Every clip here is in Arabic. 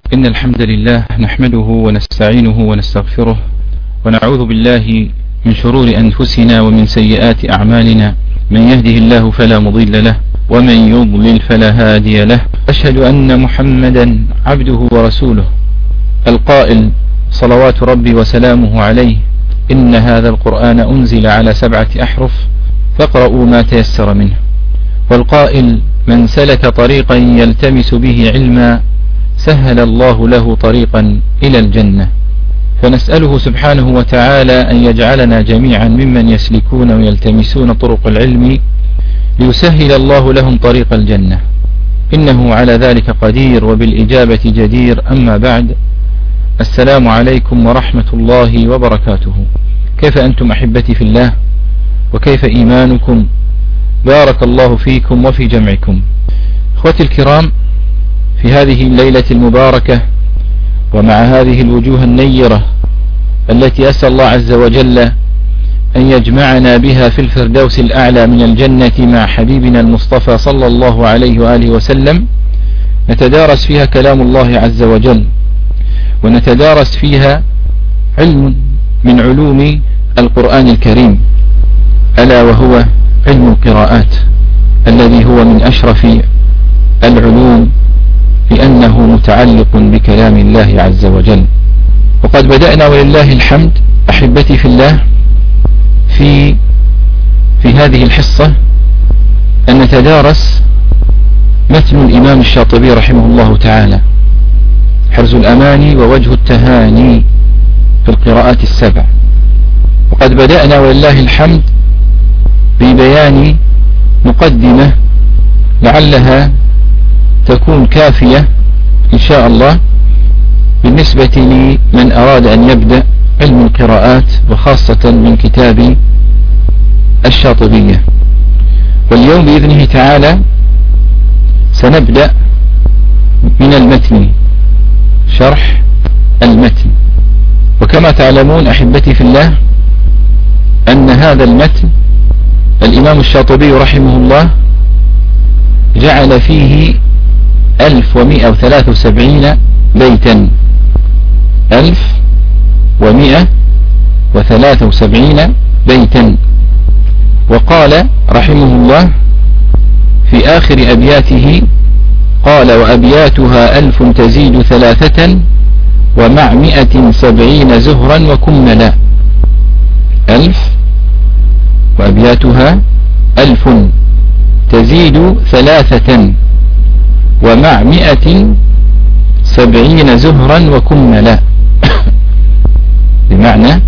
إن الحمد لله نحمده ونستعينه ونستغفره ونعوذ بالله من شرور أنفسنا ومن سيئات أعمالنا، من يهده الله فلا مضل له ومن يضلل فلا هادي له. أشهد أن محمدا عبده ورسوله القائل صلوات ربي وسلامه عليه: إن هذا القرآن أنزل على 7 أحرف فاقرؤوا ما تيسر منه. والقائل: من سلك طريقا يلتمس به علما سهل الله له طريقا إلى الجنة. فنسأله سبحانه وتعالى أن يجعلنا جميعا ممن يسلكون ويلتمسون طرق العلم ليسهل الله لهم طريق الجنة، إنه على ذلك قدير وبالإجابة جدير. أما بعد، السلام عليكم ورحمة الله وبركاته. كيف أنتم أحبتي في الله؟ وكيف إيمانكم؟ بارك الله فيكم وفي جمعكم. أخوتي الكرام، في هذه الليلة المباركة ومع هذه الوجوه النيرة التي أسأل الله عز وجل أن يجمعنا بها في الفردوس الأعلى من الجنة مع حبيبنا المصطفى صلى الله عليه وآله وسلم، نتدارس فيها كلام الله عز وجل، ونتدارس فيها علم من علوم القرآن الكريم، ألا وهو علم القراءات، الذي هو من أشرف العلوم لأنه متعلق بكلام الله عز وجل. وقد بدأنا ولله الحمد أحبتي في الله في هذه الحصة أن نتدارس متن الإمام الشاطبي رحمه الله تعالى، حرز الأماني ووجه التهاني في القراءات ال7. وقد بدأنا ولله الحمد ببيان مقدمة لعلها تكون كافية إن شاء الله بالنسبة لمن أراد أن يبدأ علم القراءات، وخاصة من كتاب الشاطبية. واليوم بإذنه تعالى سنبدأ من المتن، شرح المتن. وكما تعلمون أحبتي في الله أن هذا المتن الإمام الشاطبي رحمه الله جعل فيه 1173 بيتا، 1173 بيتا. وقال رحمه الله في آخر أبياته: قال: وأبياتها 1000 تزيد 3 ومع 170 زهرا وكملا. 1000 وأبياتها 1000 تزيد 3 ومع 170 زهرا وكملا، بمعنى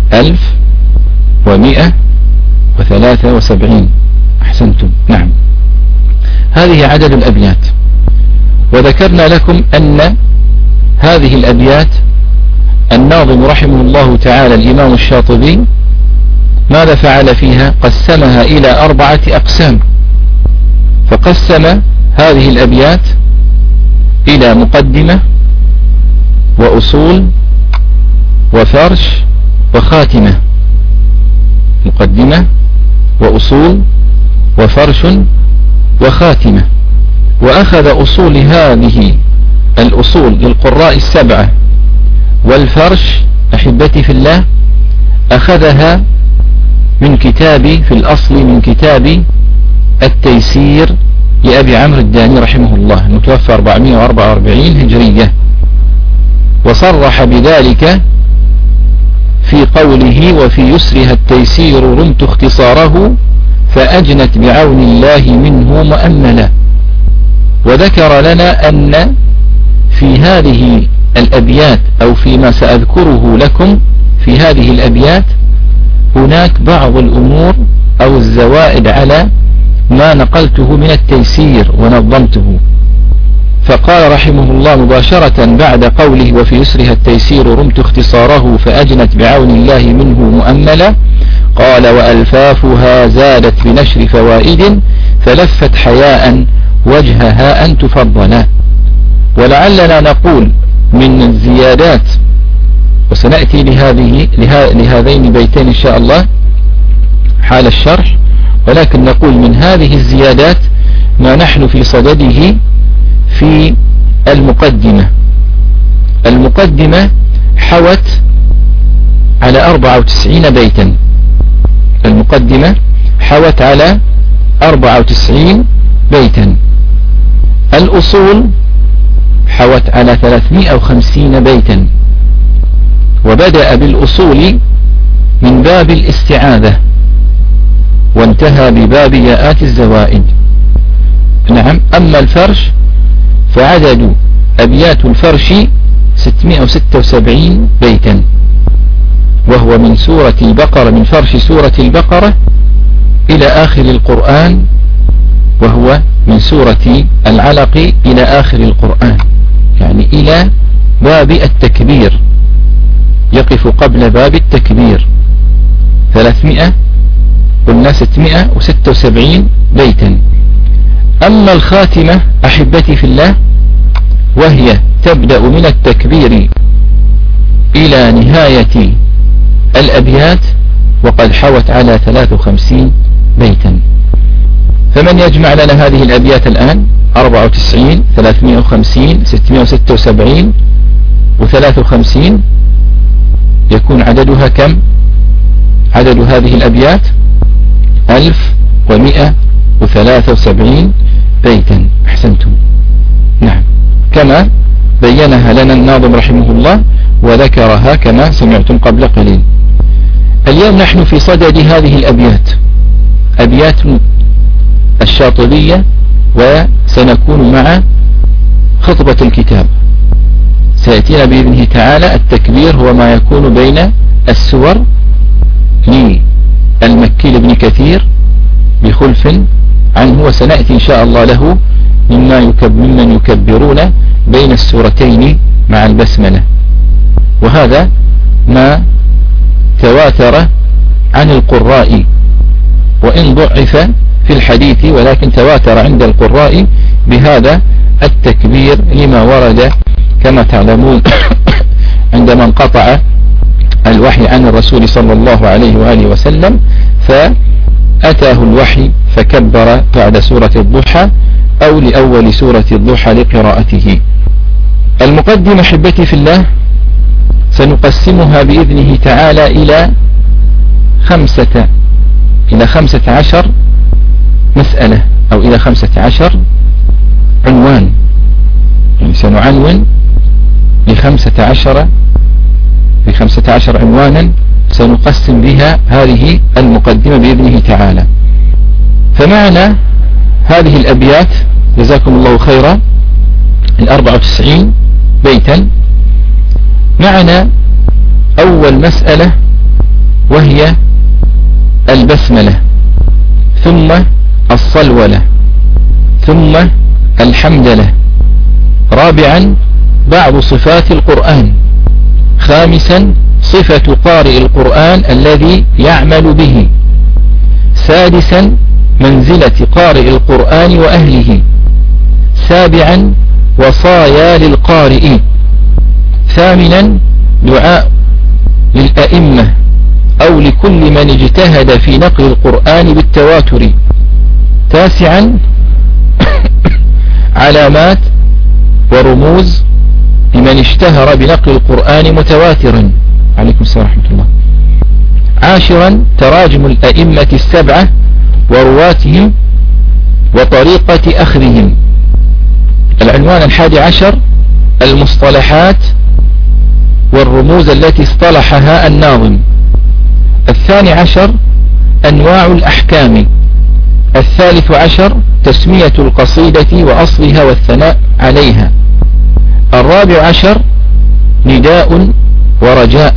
1173. أحسنتم، نعم، هذه عدد الأبيات. وذكرنا لكم أن هذه الأبيات الناظم رحمه الله تعالى الإمام الشاطبي ماذا فعل فيها؟ قسمها إلى 4 أقسام. فقسم هذه الأبيات إلى مقدمة وأصول وفرش وخاتمة. مقدمة وأصول وفرش وخاتمة. وأخذ أصول هذه الأصول للقراء 7 والفرش أحبتي في الله أخذها من كتاب، في الأصل من كتاب التيسير لأبي عمرو الداني رحمه الله، المتوفى 444 هجرية. وصرح بذلك في قوله: وفي يسرها التيسير رمت اختصاره فأجنت بعون الله منه مؤملا. وذكر لنا أن في هذه الأبيات أو فيما سأذكره لكم في هذه الأبيات هناك بعض الأمور أو الزوائد على ما نقلته من التيسير ونظمته. فقال رحمه الله مباشرة بعد قوله: وفي يسرها التيسير رمت اختصاره فأجنت بعون الله منه مؤملا، قال: وألفافها زادت بنشر فوائد فلفت حياء وجهها أن تفضلا. ولعلنا نقول من الزيادات، وسنأتي لهذين البيتين إن شاء الله حال الشرح، ولكن نقول من هذه الزيادات ما نحن في صدده في المقدمة. المقدمة حوت على 94 بيتا. المقدمة حوت على 94 بيتا. الأصول حوت على 350 بيتا، وبدأ بالأصول من باب الاستعاذة وانتهى بباب ياءات الزوائد. نعم. أما الفرش فعدد أبيات الفرش 676 بيتا، وهو من سورة البقرة، من فرش سورة البقرة إلى آخر القرآن، وهو من سورة العلق إلى آخر القرآن، يعني إلى باب التكبير، يقف قبل باب التكبير. 300 قلنا 676 بيتا. أما الخاتمة أحبتي في الله، وهي تبدأ من التكبير إلى نهاية الأبيات، وقد حوت على 53 بيتا. فمن يجمع لنا هذه الأبيات الآن؟ 94 350 676 و53، يكون عددها كم؟ عدد هذه الأبيات 1173 بيتا. أحسنتم. نعم، كما بينها لنا الناظم رحمه الله وذكرها كما سمعتم قبل قليل. اليوم نحن في صدد هذه الأبيات، أبيات الشاطبية، وسنكون مع خطبة الكتاب. سيأتينا بإذنه تعالى التكبير، هو ما يكون بين السور للمكي لابن كثير بخلف عنه، وسنأتي إن شاء الله له ممن يكبرون بين السورتين مع البسملة. وهذا ما تواتر عن القراء، وإن ضعف في الحديث، ولكن تواتر عند القراء بهذا التكبير لما ورد كما تعلمون عندما انقطع الوحي عن الرسول صلى الله عليه وآله وسلم، فأتاه الوحي فكبر بعد سورة الضحى أو لأول سورة الضحى لقراءته. المقدمة حبتي في الله سنقسمها بإذنه تعالى إلى 15 مسألة، أو إلى 15 عنوان، يعني سنعنون ب15 عنوانا سنقسم بها هذه المقدمة بإذنه تعالى. فمعنى هذه الأبيات جزاكم الله خيرا 94 بيتا، معنى أول مسألة وهي البسملة، ثم الصلولة، ثم الحمدلة. رابعا بعض صفات القرآن. خامسا صفة قارئ القرآن الذي يعمل به. سادسا منزلة قارئ القرآن وأهله. سابعا وصايا للقارئ. ثامنا دعاء للأئمة أو لكل من اجتهد في نقل القرآن بالتواتر. تاسعا علامات ورموز لمن اشتهر بنقل القرآن متواترا. عليكم السلام ورحمة الله. عاشرا تراجم الأئمة السبعة ورواتهم وطريقة أخذهم. العنوان 11 المصطلحات والرموز التي اصطلحها الناظم. 12 أنواع الأحكام. 13 تسمية القصيدة وأصلها والثناء عليها. 14 نداء ورجاء.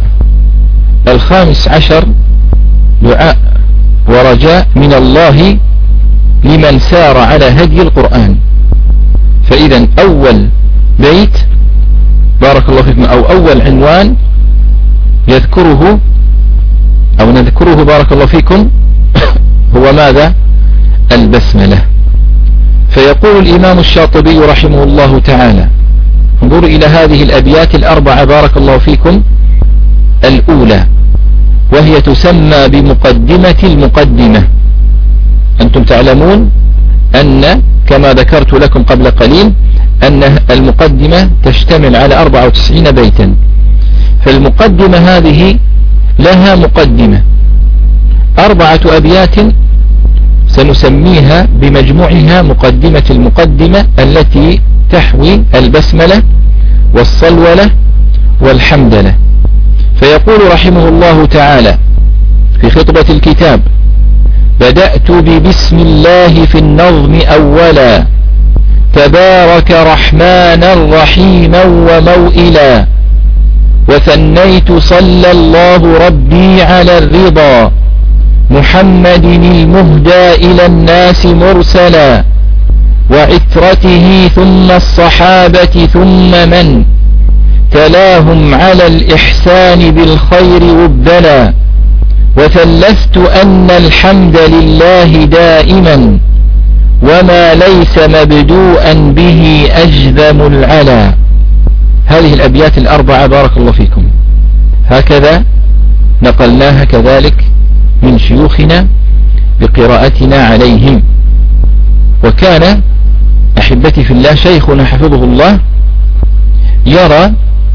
15 دعاء ورجاء من الله لمن سار على هدي القرآن. فإذا أول بيت بارك الله فيكم، أو أول عنوان يذكره أو نذكره بارك الله فيكم هو ماذا؟ البسملة. فيقول الإمام الشاطبي رحمه الله تعالى، انظروا إلى هذه الأبيات الأربعة بارك الله فيكم. الأولى وهي تسمى بمقدمة المقدمة. أنتم تعلمون أن كما ذكرت لكم قبل قليل أن المقدمة تشتمل على 94 بيتا، فالمقدمة هذه لها مقدمة 4 أبيات سنسميها بمجموعها مقدمة المقدمة، التي تحوي البسملة والصلولة والحمدلة. فيقول رحمه الله تعالى في خطبة الكتاب: بدأت ببسم الله في النظم أولا، تبارك رحمانا رحيما وموئلا، وثنيت صلى الله ربي على الرضا، محمد المهدى إلى الناس مرسلا، وعترته ثم الصحابة ثم من تلاهم على الإحسان بالخير وبلا، وثلثت أن الحمد لله دائما، وما ليس مبدوءا به أجذم العلا. هذه الأبيات 4 بارك الله فيكم هكذا نقلناها كذلك من شيوخنا بقراءتنا عليهم. وكان أحبتي في الله شيخنا حفظه الله يرى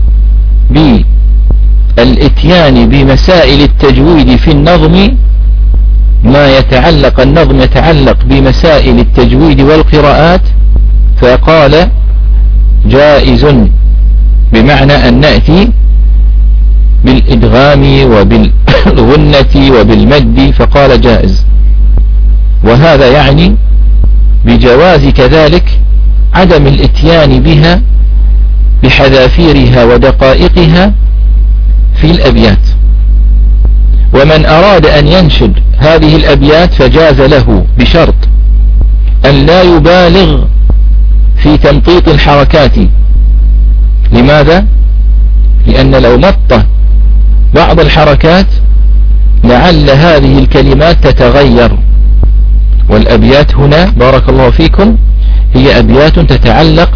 بالإتيان بمسائل التجويد في النظم ما يتعلق النظم يتعلق بمسائل التجويد والقراءات، فقال جائز، بمعنى أن نأتي بالإدغام وبالغنة وبالمد، فقال جائز. وهذا يعني بجواز كذلك عدم الاتيان بها بحذافيرها ودقائقها في الأبيات. ومن أراد أن ينشد هذه الأبيات فجاز له بشرط أن لا يبالغ في تمطيط الحركات. لماذا؟ لأن لو مط بعض الحركات لعل هذه الكلمات تتغير. والأبيات هنا بارك الله فيكم هي أبيات تتعلق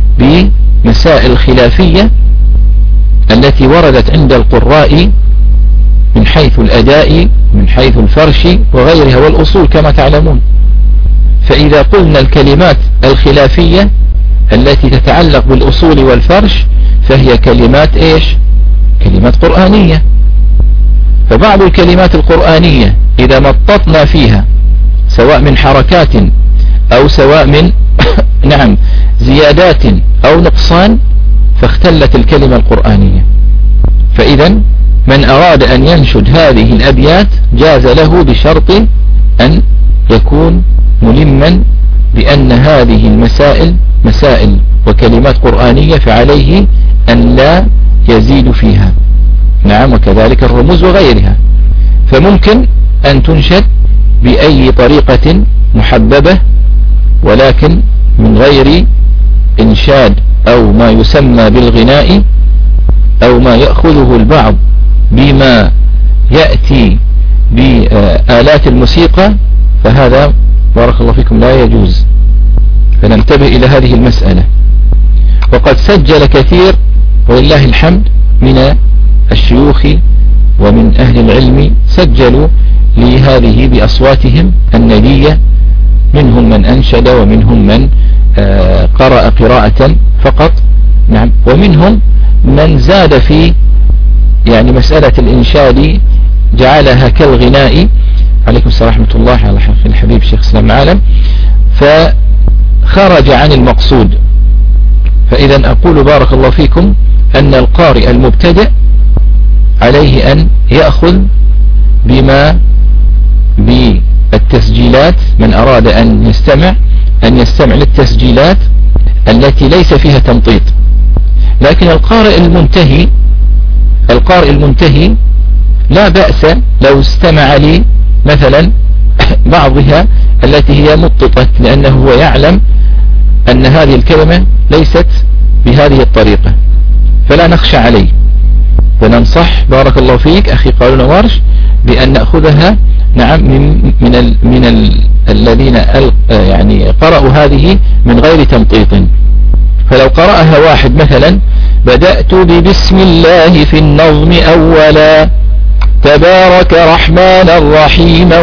بمسائل خلافية التي وردت عند القراء من حيث الأداء من حيث الفرش وغيرها والأصول كما تعلمون. فإذا قلنا الكلمات الخلافية التي تتعلق بالأصول والفرش فهي كلمات إيش؟ كلمات قرآنية. فبعض الكلمات القرآنية إذا مططنا فيها سواء من حركات أو سواء من نعم زيادات أو نقصان فاختلت الكلمة القرآنية. فإذا من أراد أن ينشد هذه الأبيات جاز له بشرط أن يكون ملما بأن هذه المسائل مسائل وكلمات قرآنية، فعليه أن لا يزيد فيها. نعم، وكذلك الرموز وغيرها. فممكن أن تنشد بأي طريقة محببة ولكن من غير إنشاد أو ما يسمى بالغناء أو ما يأخذه البعض بما يأتي بآلات الموسيقى، فهذا بارك الله فيكم لا يجوز. فننتبه إلى هذه المسألة. وقد سجل كثير ولله الحمد من الشيوخ ومن أهل العلم سجلوا لهذه بأصواتهم الندية، منهم من أنشد ومنهم من قرأ قراءة فقط. نعم، ومنهم من زاد في يعني مسألة الإنشاد جعلها كالغناء. عليكم السلام ورحمة الله على الحبيب شيخ سلام عالم، فخرج عن المقصود. فإذا أقول بارك الله فيكم أن القارئ المبتدئ عليه أن يأخذ بما بالتسجيلات، من أراد أن يستمع للتسجيلات التي ليس فيها تمطيط. لكن القارئ المنتهي لا بأس لو استمع لي مثلا بعضها التي هي مططت، لأنه هو يعلم أن هذه الكلمة ليست بهذه الطريقة، فلا نخشى عليه. وننصح بارك الله فيك أخي قارون ورش بأن نأخذها نعم من الذين يعني قرأوا هذه من غير تمطيط. فلو قرأها واحد مثلا: بدأت ببسم الله في النظم أولا، تبارك رحمانا رحيما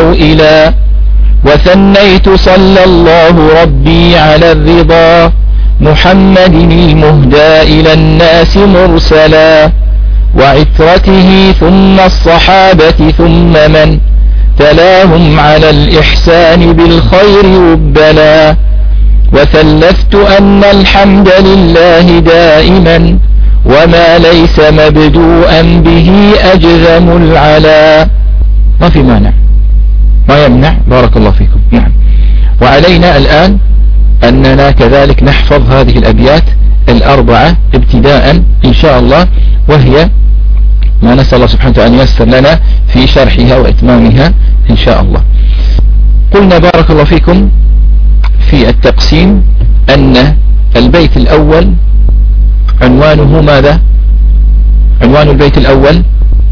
وموئلا، وثنيت صلى الله ربي على الرضا، محمد المهدى إلى الناس مرسلا وعترته ثم الصحابة ثم من تلاهم على الإحسان بالخير وبلا وثلثت أن الحمد لله دائما وما ليس مبدوءا به أجذم العلا. ما في مانع، ما يمنع، بارك الله فيكم. نعم. وعلينا الآن أننا كذلك نحفظ هذه الأبيات الأربعة ابتداء إن شاء الله، وهي ما نسأل الله سبحانه وتعالى أن ييسر لنا في شرحها وإتمامها إن شاء الله. قلنا بارك الله فيكم في التقسيم أن البيت الأول عنوانه ماذا؟ عنوان البيت الأول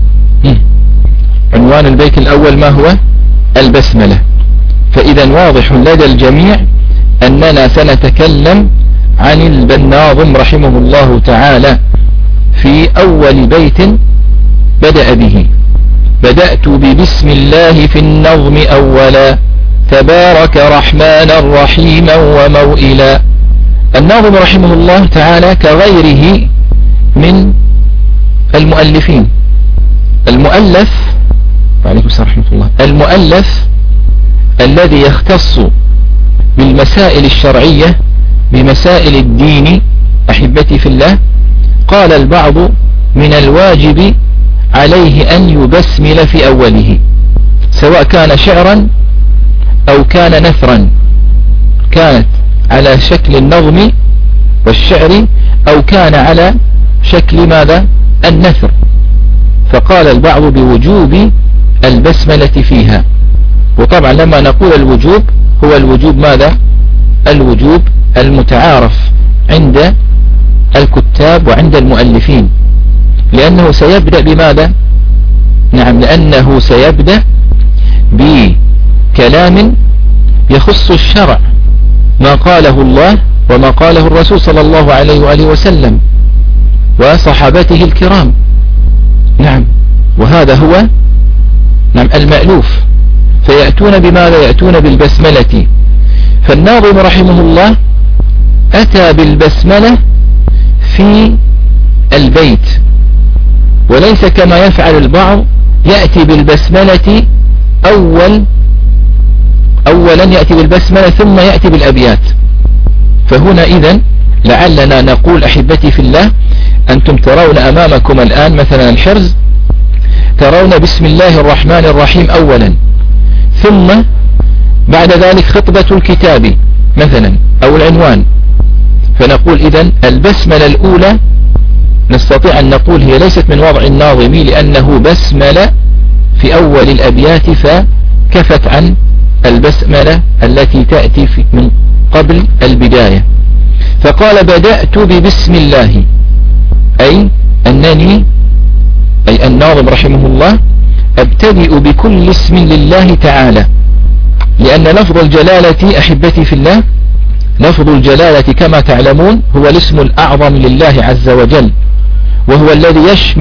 عنوان البيت الأول ما هو؟ البسملة. فإذا واضح لدى الجميع أننا سنتكلم عن الناظم رحمه الله تعالى في أول بيت بدأ به: بدأت ببسم الله في النظم أولا تبارك رحمانا رحيما وموئلا. الناظم رحمه الله تعالى كغيره من المؤلفين، المؤلف وعليكم السلام ورحمة الله، المؤلف الذي يختص بالمسائل الشرعية بمسائل الدين أحبتي في الله، قال البعض من الواجب عليه أن يبسمل في أوله، سواء كان شعرا أو كان نثرا، كانت على شكل النظم والشعر أو كان على شكل ماذا؟ النثر. فقال البعض بوجوب البسملة فيها. وطبعا لما نقول الوجوب هو الوجوب ماذا؟ الوجوب المتعارف عند الكتاب وعند المؤلفين، لأنه سيبدأ بماذا؟ نعم، لأنه سيبدأ بكلام يخص الشرع، ما قاله الله وما قاله الرسول صلى الله عليه وآله وسلم وصحابته الكرام. نعم، وهذا هو نعم المألوف. فيأتون بماذا؟ يأتون بالبسملة. فالناظم رحمه الله أتى بالبسملة في البيت، وليس كما يفعل البعض يأتي بالبسملة أولا يأتي بالبسملة ثم يأتي بالأبيات. فهنا إذن لعلنا نقول أحبتي في الله، أنتم ترون أمامكم الآن مثلا الحرز، ترون بسم الله الرحمن الرحيم أولا، ثم بعد ذلك خطبة الكتاب مثلا أو العنوان. فنقول إذن البسملة الأولى نستطيع أن نقول هي ليست من وضع الناظم، لأنه بسملة في أول الأبيات فكفت عن البسملة التي تأتي من قبل البداية. فقال بدأت ببسم الله، أي أنني أي الناظم رحمه الله أبتدئ بكل اسم لله تعالى، لأن لفظ الجلالة أحبتي في الله، لفظ الجلالة كما تعلمون هو الاسم الأعظم لله عز وجل، وهو الذي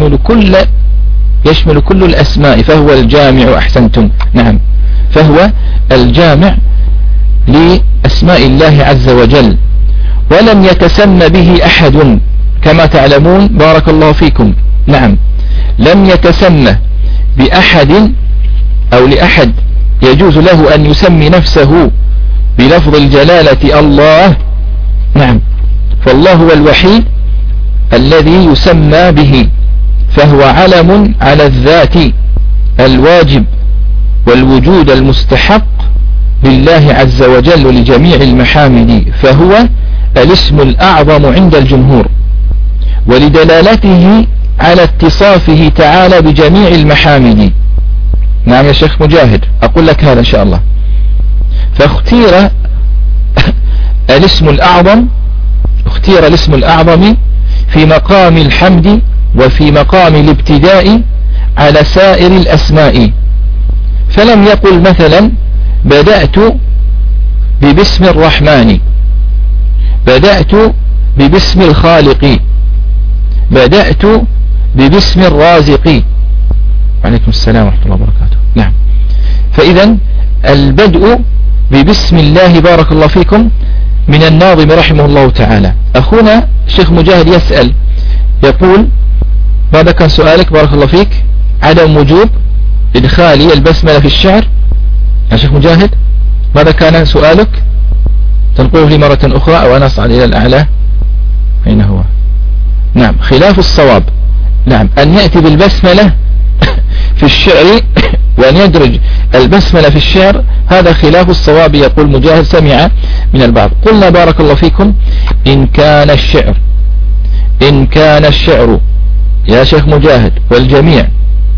يشمل كل الأسماء، فهو الجامع. أحسنتم، نعم، فهو الجامع لأسماء الله عز وجل، ولم يتسمى به أحد كما تعلمون بارك الله فيكم. نعم، لم يتسمى بأحد أو لأحد يجوز له أن يسمي نفسه بلفظ الجلالة الله. نعم، فالله هو الوحيد الذي يسمى به، فهو علم على الذات الواجب والوجود المستحق لله عز وجل لجميع المحامد، فهو الاسم الأعظم عند الجمهور، ولدلالته على اتصافه تعالى بجميع المحامد. نعم يا شيخ مجاهد، أقول لك هذا إن شاء الله. فاختير الاسم الأعظم، اختير الاسم الأعظم في مقام الحمد وفي مقام الابتداء على سائر الأسماء، فلم يقل مثلا بدأت ببسم الرحمن، بدأت ببسم الخالق، بدأت ببسم الرازق. وعليكم السلام ورحمة الله وبركاته. نعم، فإذا البدء ببسم الله بارك الله فيكم من الناظم رحمه الله تعالى. أخونا الشيخ مجاهد يسأل يقول: ماذا كان سؤالك بارك الله فيك؟ عدم وجوب إدخال البسملة في الشعر يا شيخ مجاهد، ماذا كان سؤالك؟ تنقله لي مرة أخرى أو أنا أصعد إلى الأعلى؟ أين هو؟ نعم، خلاف الصواب. نعم، أن يأتي بالبسملة في الشعر وأن يدرج البسملة في الشعر هذا خلاف الصواب. يقول مجاهد سمع من البعض. قلنا بارك الله فيكم: إن كان الشعر يا شيخ مجاهد والجميع،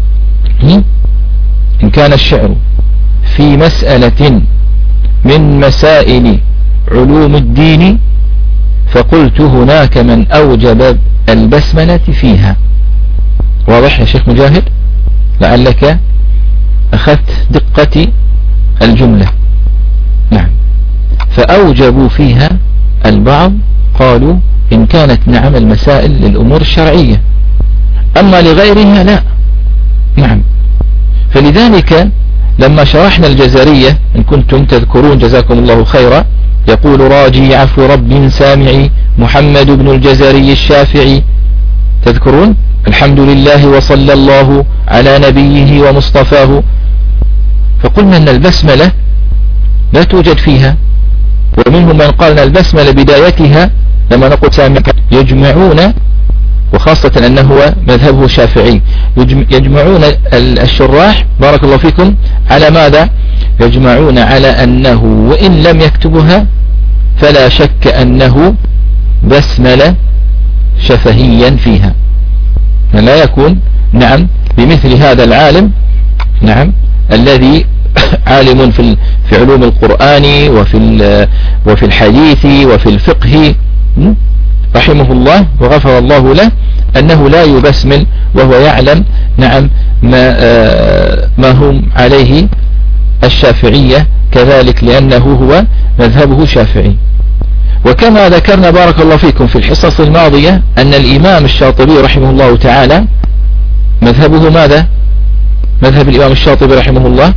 إن كان الشعر في مسألة من مسائل علوم الدين فقلت هناك من أوجب البسملة فيها. واضح يا شيخ مجاهد؟ لعلك أخذت دقة الجملة. نعم، فأوجبوا فيها البعض قالوا إن كانت نعم المسائل للأمور الشرعية، أما لغيرها لا. نعم، فلذلك لما شرحنا الجزرية إن كنتم تذكرون جزاكم الله خيرا، يقول: راجي عفو رب سامعي محمد بن الجزري الشافعي، تذكرون؟ الحمد لله وصلى الله على نبيه ومصطفاه. فقلنا أن البسملة لا توجد فيها، ومنهم من قال أن البسملة بدايتها لما نقول سامع يجمعون، وخاصة أنه هو مذهبه شافعي، يجمعون الشراح بارك الله فيكم على ماذا؟ يجمعون على أنه وإن لم يكتبها فلا شك أنه بسملة شفهيا فيها، لا يكون نعم بمثل هذا العالم، نعم الذي عالم في علوم القرآن وفي الحديث وفي الفقه رحمه الله وغفر الله له، أنه لا يبسمل وهو يعلم نعم ما هم عليه الشافعية كذلك، لأنه هو مذهبه شافعي. وكما ذكرنا بارك الله فيكم في الحصص الماضية أن الإمام الشاطبي رحمه الله تعالى مذهبه ماذا؟ مذهب الإمام الشاطبي رحمه الله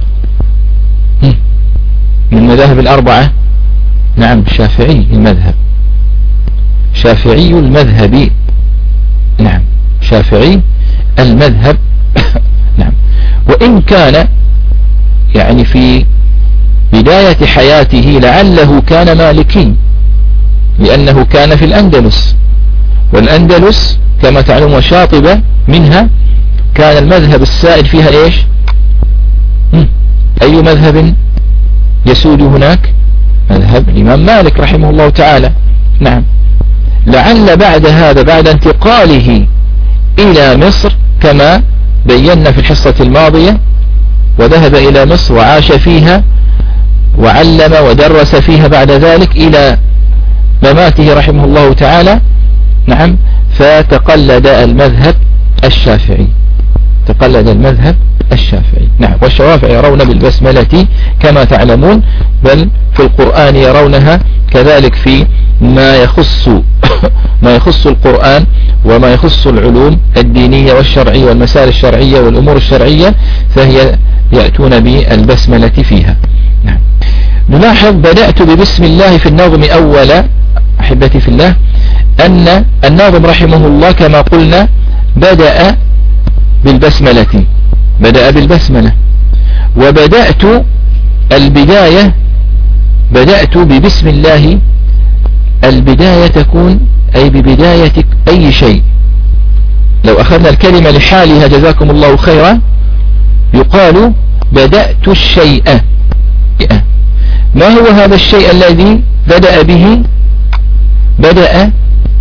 من مذاهب الأربعة، نعم شافعي المذهب، شافعي المذهب، نعم شافعي المذهب نعم. وإن كان يعني في بداية حياته لعله كان مالكي، لأنه كان في الأندلس، والأندلس كما تعلمون شاطبة منها كان المذهب السائد فيها إيش؟ أي مذهب يسود هناك؟ مذهب الإمام مالك رحمه الله تعالى. نعم، لعل بعد هذا بعد انتقاله إلى مصر كما بينا في الحصة الماضية، وذهب إلى مصر وعاش فيها وعلم ودرس فيها بعد ذلك إلى مماته رحمه الله تعالى، نعم فتقلد المذهب الشافعي، تقلد المذهب الشافعي. نعم، والشوافع يرون بالبسملة كما تعلمون، بل في القرآن يرونها كذلك في ما يخص القرآن وما يخص العلوم الدينية والشرعية والمسائل الشرعية والأمور الشرعية، فهي يأتون بالبسملة فيها. نعم، نلاحظ بدأت ببسم الله في النظم أولا أحبتي في الله، أن الناظم رحمه الله كما قلنا بدأ بالبسملة، بدأ بالبسملة. وبدأت البداية، بدأت ببسم الله، البداية تكون أي ببداية أي شيء. لو أخذنا الكلمة لحالها جزاكم الله خيرا يقال بدأت الشيء. ما هو هذا الشيء الذي بدأ به؟ بدأ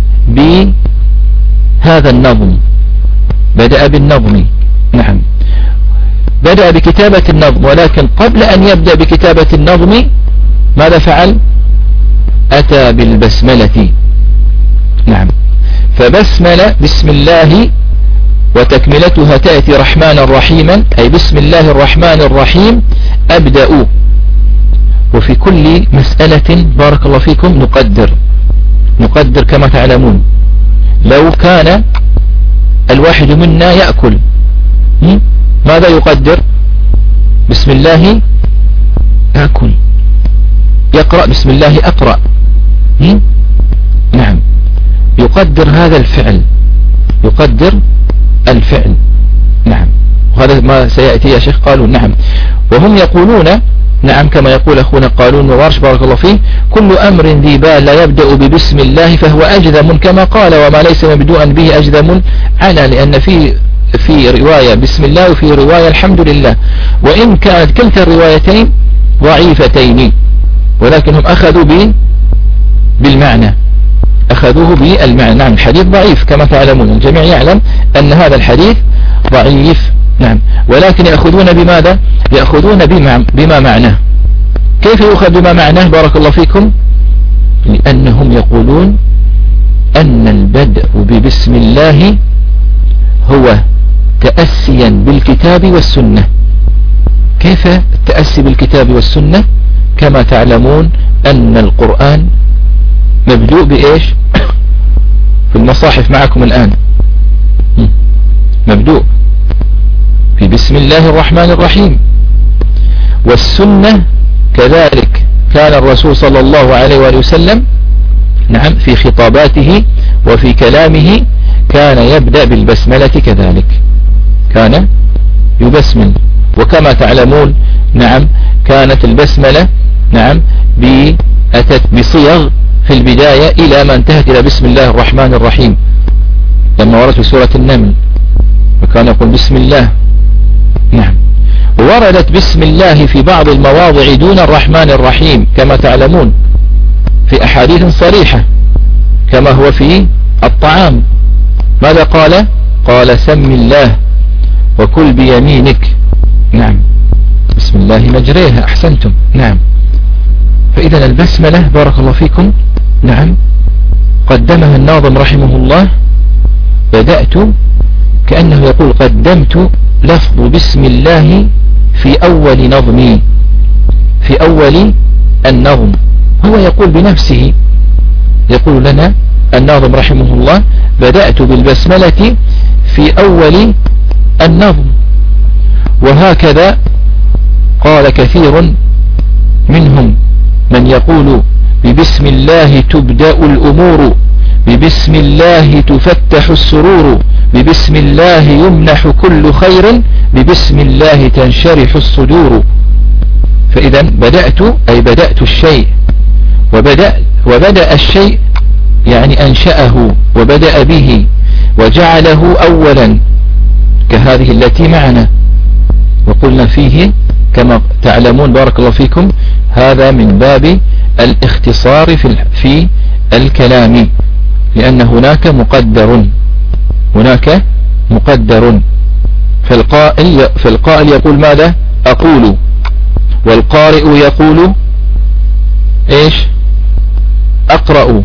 بهذا النظم، بدأ بالنظم. نعم، بدأ بكتابة النظم، ولكن قبل أن يبدأ بكتابة النظم ماذا فعل؟ أتى بالبسملة. نعم، فبسمل بسم الله وتكملتها تأتي رحمانا رحيما، أي بسم الله الرحمن الرحيم أبدأ. وفي كل مسألة بارك الله فيكم نقدر كما تعلمون، لو كان الواحد منا يأكل ماذا يقدر؟ بسم الله أكل. يقرأ بسم الله أقرأ. نعم يقدر هذا الفعل، يقدر الفعل. نعم وهذا ما سيأتي يا شيخ. قالوا نعم، وهم يقولون نعم كما يقول أخونا قالون وورش بارك الله فيه: كل أمر ذي بال لا يبدأ ببسم الله فهو أجذم، كما قال: وما ليس مبدوءا به أجذم على، لأن في رواية بسم الله وفي رواية الحمد لله، وإن كانت كلتا الروايتين ضعيفتين، ولكنهم أخذوا بالمعنى، أخذوه بالمعنى. نعم الحديث ضعيف كما تعلمون، الجميع يعلم أن هذا الحديث ضعيف. نعم ولكن يأخذون بماذا؟ يأخذون بما معناه. كيف يؤخذ بما معناه بارك الله فيكم؟ لأنهم يقولون أن البدء ببسم الله هو تأسيا بالكتاب والسنة. كيف التأسي بالكتاب والسنة؟ كما تعلمون أن القرآن مبدوء بإيش؟ في المصاحف معكم الآن مبدوء بسم الله الرحمن الرحيم، والسنة كذلك كان الرسول صلى الله عليه وآله وسلم نعم في خطاباته وفي كلامه كان يبدأ بالبسملة، كذلك كان يبسمل. وكما تعلمون نعم كانت البسملة نعم أتت بصيغ في البداية إلى ما انتهت إلى بسم الله الرحمن الرحيم، لما وردت في سورة النمل وكان يقول بسم الله. نعم وردت بسم الله في بعض المواضع دون الرحمن الرحيم كما تعلمون في أحاديث صريحة، كما هو في الطعام. ماذا قال؟ قال: سم الله وكل بيمينك. نعم بسم الله مجريها، أحسنتم. نعم فإذا البسملة بارك الله فيكم نعم قدمها الناظم رحمه الله. بدأت كأنه يقول: قدمت لفظ بسم الله في أول نظمي، في أول النظم. هو يقول بنفسه، يقول لنا الناظم رحمه الله: بدأت بالبسملة في أول النظم. وهكذا قال كثير منهم من يقول: ببسم الله تبدأ الأمور، ببسم الله تفتح السرور، ببسم الله يمنح كل خير، ببسم الله تنشرح الصدور. فإذا بدأت أي بدأت الشيء، وبدأ الشيء يعني أنشأه وبدأ به وجعله أولا، كهذه التي معنا. وقلنا فيه كما تعلمون بارك الله فيكم هذا من باب الاختصار في الكلام، لأن هناك مقدر. فالقائل يقول ماذا؟ أقول، والقارئ يقول إيش؟ أقرأ،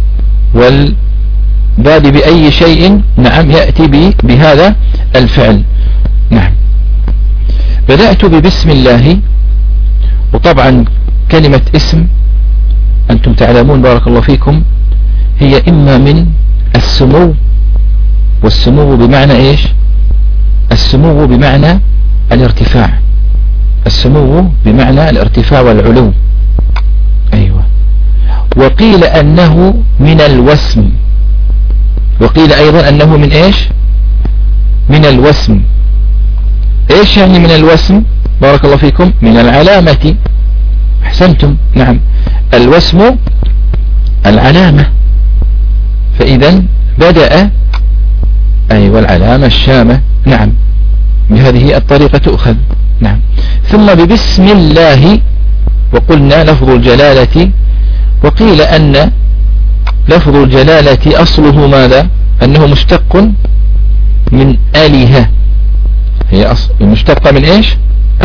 والبادئ بأي شيء نعم يأتي بهذا الفعل. نعم بدأت ببسم الله. وطبعا كلمة اسم أنتم تعلمون بارك الله فيكم هي إما من السمو، والسمو بمعنى إيش؟ السمو بمعنى الارتفاع، السمو بمعنى الارتفاع والعلو. أيوة. وقيل أنه من الوسم، وقيل أيضا أنه من إيش؟ من الوسم. إيش يعني من الوسم بارك الله فيكم؟ من العلامة. أحسنتم. نعم الوسم العلامة. فإذا بدأ أيوة العلامة الشامة. نعم بهذه الطريقة تؤخذ. نعم ثم ببسم الله، وقلنا لفظ الجلالة. وقيل أن لفظ الجلالة أصله ماذا؟ أنه مشتق من آلهة. هي مشتقة من إيش؟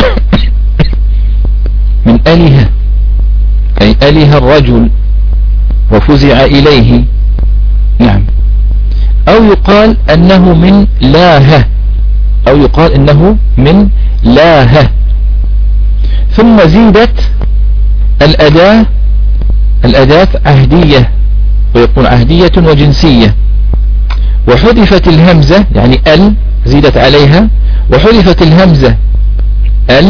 من آلهة، أي آلهة الرجل وفزع إليه. نعم أو يقال أنه من لاهة، أو يقال أنه من لاهة. ثم زيدت الأداة عهدية، ويقول عهدية وجنسية. وحذفت الهمزة يعني زيدت عليها، وحذفت الهمزة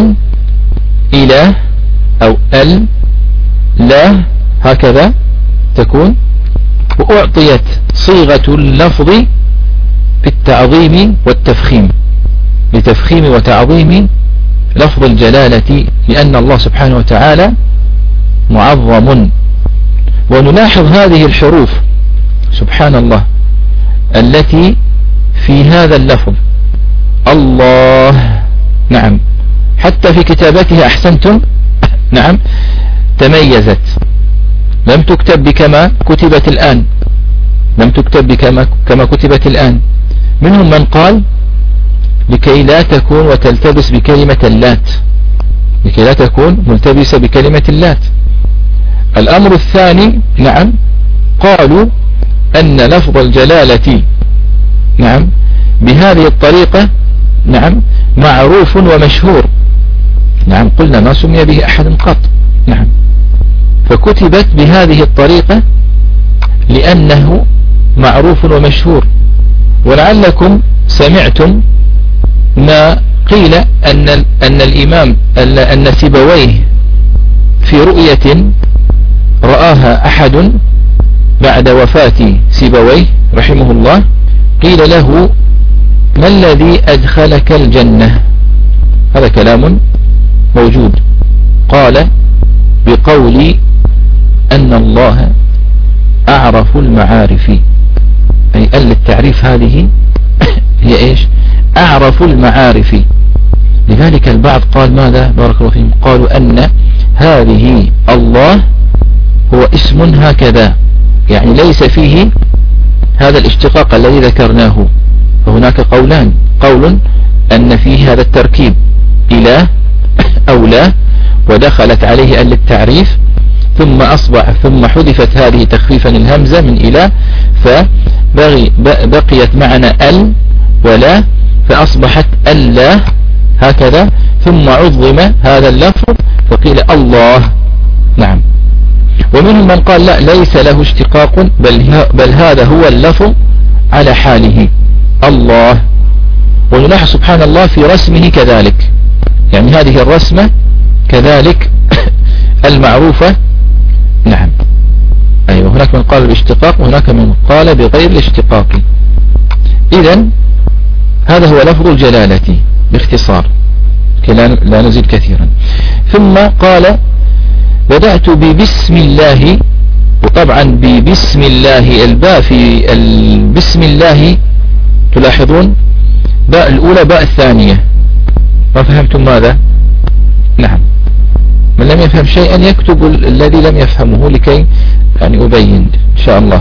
الإله أو لا، هكذا تكون وأعطيت صيغة اللفظ بالتعظيم والتفخيم، لتفخيم وتعظيم لفظ الجلالة، لأن الله سبحانه وتعالى معظم. ونلاحظ هذه الحروف سبحان الله التي في هذا اللفظ الله، نعم، حتى في كتابتها أحسنتم، نعم، تميزت، لم تكتب بكما كتبت الآن، لم تكتب كما كتبت الآن. منهم من قال لكي لا تكون وتلتبس بكلمة اللات، لكي لا تكون ملتبسة بكلمة اللات. الأمر الثاني، نعم، قالوا أن لفظ الجلالة، نعم، بهذه الطريقة، نعم، معروف ومشهور، نعم، قلنا ما سمي به أحد قط، نعم، فكتبت بهذه الطريقة لأنه معروف ومشهور. ولعلكم سمعتم ما قيل أن الإمام أن سيبويه في رؤية رآها أحد بعد وفاة سيبويه رحمه الله، قيل له ما الذي أدخلك الجنة؟ هذا كلام موجود. قال بقولي أن الله أعرف المعارف، أي أن التعريف هذه هي إيش؟ أعرف المعارف. لذلك البعض قال ماذا؟ بارك الله فيهم، قالوا أن هذه الله هو اسم هكذا، يعني ليس فيه هذا الاشتقاق الذي ذكرناه. فهناك قولان، قول أن فيه هذا التركيب إله أو لا، ودخلت عليه ال التعريف، ثم حذفت هذه تخفيفا الهمزة من إله، فبقيت معنا ال ولا، فأصبحت الله هكذا، ثم عظم هذا اللفظ فقيل الله، نعم. ومنهم من قال لا، ليس له اشتقاق، بل هذا هو اللفظ على حاله الله. ونلاحظ سبحان الله في رسمه كذلك، يعني هذه الرسمة كذلك المعروفة، نعم، أيوة، هناك من قال بالاشتقاق وهناك من قال بغير الاشتقاق. إذن هذا هو لفظ الجلالة باختصار، لا نزيد كثيرا. ثم قال بدأت ببسم الله، وطبعا ببسم الله الباء في بسم الله تلاحظون باء الأولى باء الثانية، ما فهمتم ماذا؟ نعم، من لم يفهم شيئا يكتب الذي لم يفهمه لكي يعني أبين إن شاء الله.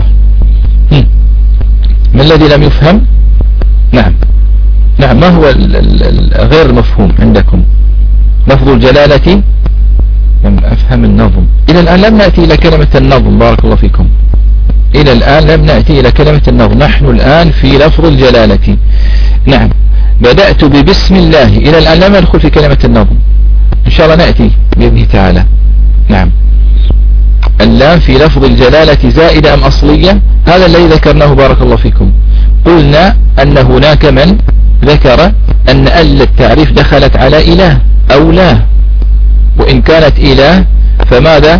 من الذي لم يفهم؟ نعم، نعم، ما هو غير المفهوم عندكم؟ لفظ الجلالة لم أفهم النظم. إلى الآن لم نأتي إلى كلمة النظم، بارك الله فيكم، إلى الآن لم نأتي إلى كلمة النظم، نحن الآن في لفظ الجلالة. نعم، بدأت ببسم الله، إلى الآن لم ندخل في كلمة النظم، إن شاء الله نأتي بإذنه تعالى. نعم، اللام في لفظ الجلالة زائدة أم أصلية؟ هذا الذي ذكرناه بارك الله فيكم. قلنا أن هناك من ذكر أن ال التعريف دخلت على إله أو لا، وإن كانت إله فماذا؟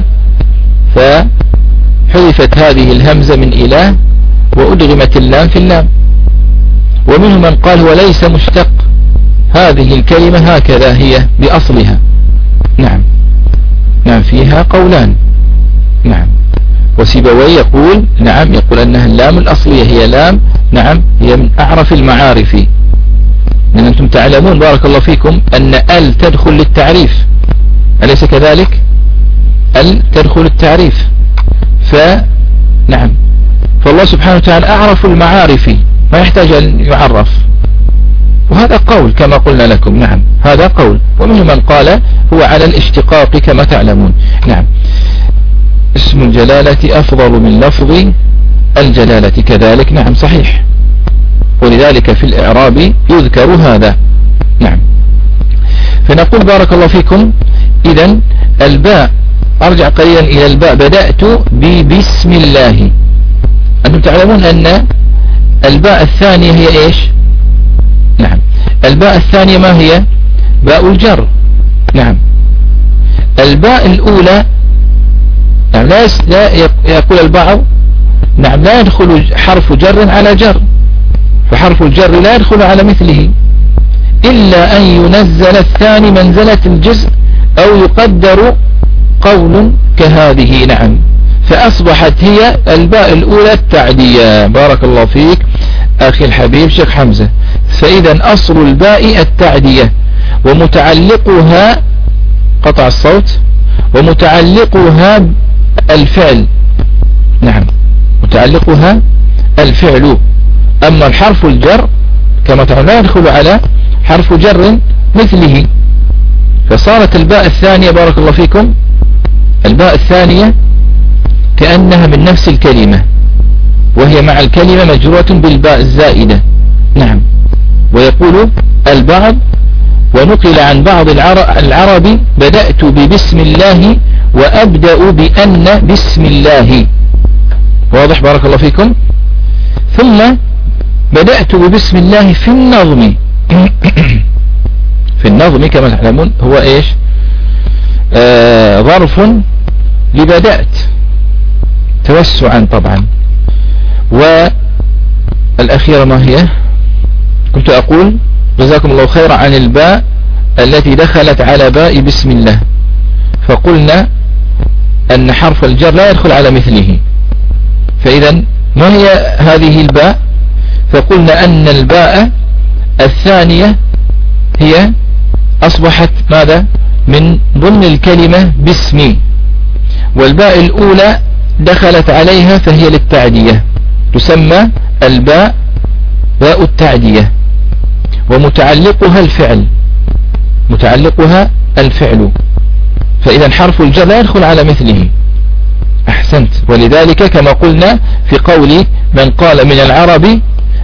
فحذفت هذه الهمزة من إله وأدغمت اللام في اللام. ومنهم من قال هو ليس مشتق، هذه الكلمة هكذا هي بأصلها. نعم، نعم، فيها قولان. نعم، وسيبوي يقول نعم، يقول أنها اللام الأصلية هي لام، نعم، هي من أعرف المعارف، لأن أنتم تعلمون بارك الله فيكم أن ال تدخل للتعريف، أليس كذلك؟ ال تدخل التعريف، نعم، فالله سبحانه وتعالى أعرف المعارف، ما يحتاج أن يعرف. وهذا قول كما قلنا لكم، نعم، هذا قول. ومنهم من قال هو على الاشتقاق كما تعلمون. نعم، اسم الجلالة أفضل من لفظ الجلالة كذلك، نعم، صحيح، ولذلك في الإعراب يذكر هذا. نعم، فنقول بارك الله فيكم إذن الباء، أرجع قليلا إلى الباء، بدأت ببسم الله. أنتم تعلمون أن الباء الثانية هي إيش؟ نعم، الباء الثانية ما هي؟ باء الجر. نعم، الباء الأولى، نعم، نعم. لا يقول البعض نعم لا يدخل حرف جر على جر، فحرف الجر لا يدخل على مثله إلا أن ينزل الثاني منزلة الجزء أو يقدر قول كهذه. نعم. فأصبحت هي الباء الأولى التعدية. بارك الله فيك أخي الحبيب شيخ حمزة. فإذا أصل الباء التعدية ومتعلقها قطع الصوت ومتعلقها الفعل. نعم متعلقها الفعل. أما الحرف الجر كما تعلم لا يدخل على حرف جر مثله. فصارت الباء الثانية بارك الله فيكم الباء الثانية كأنها من نفس الكلمة، وهي مع الكلمة مجرورة بالباء الزائدة. نعم. ويقول البعض ونقل عن بعض العرب بدأت ببسم الله وأبدأ بأن بسم الله. واضح بارك الله فيكم. ثم بدأت ببسم الله في النظم في النظم كما تعلمون هو ايش ظرف لبدأت توسعا طبعا. والأخيرة ما هي؟ كنت أقول جزاكم الله خيرا عن الباء التي دخلت على باء بسم الله، فقلنا أن حرف الجر لا يدخل على مثله. فإذا ما هي هذه الباء؟ فقلنا أن الباء الثانية هي أصبحت ماذا؟ من ضمن الكلمة باسمي، والباء الأولى دخلت عليها فهي للتعدية، تسمى الباء باء التعدية، ومتعلقها الفعل، متعلقها الفعل. فإذا حرف الجر لا يدخل على مثله. أحسنت. ولذلك كما قلنا في قول من قال من العرب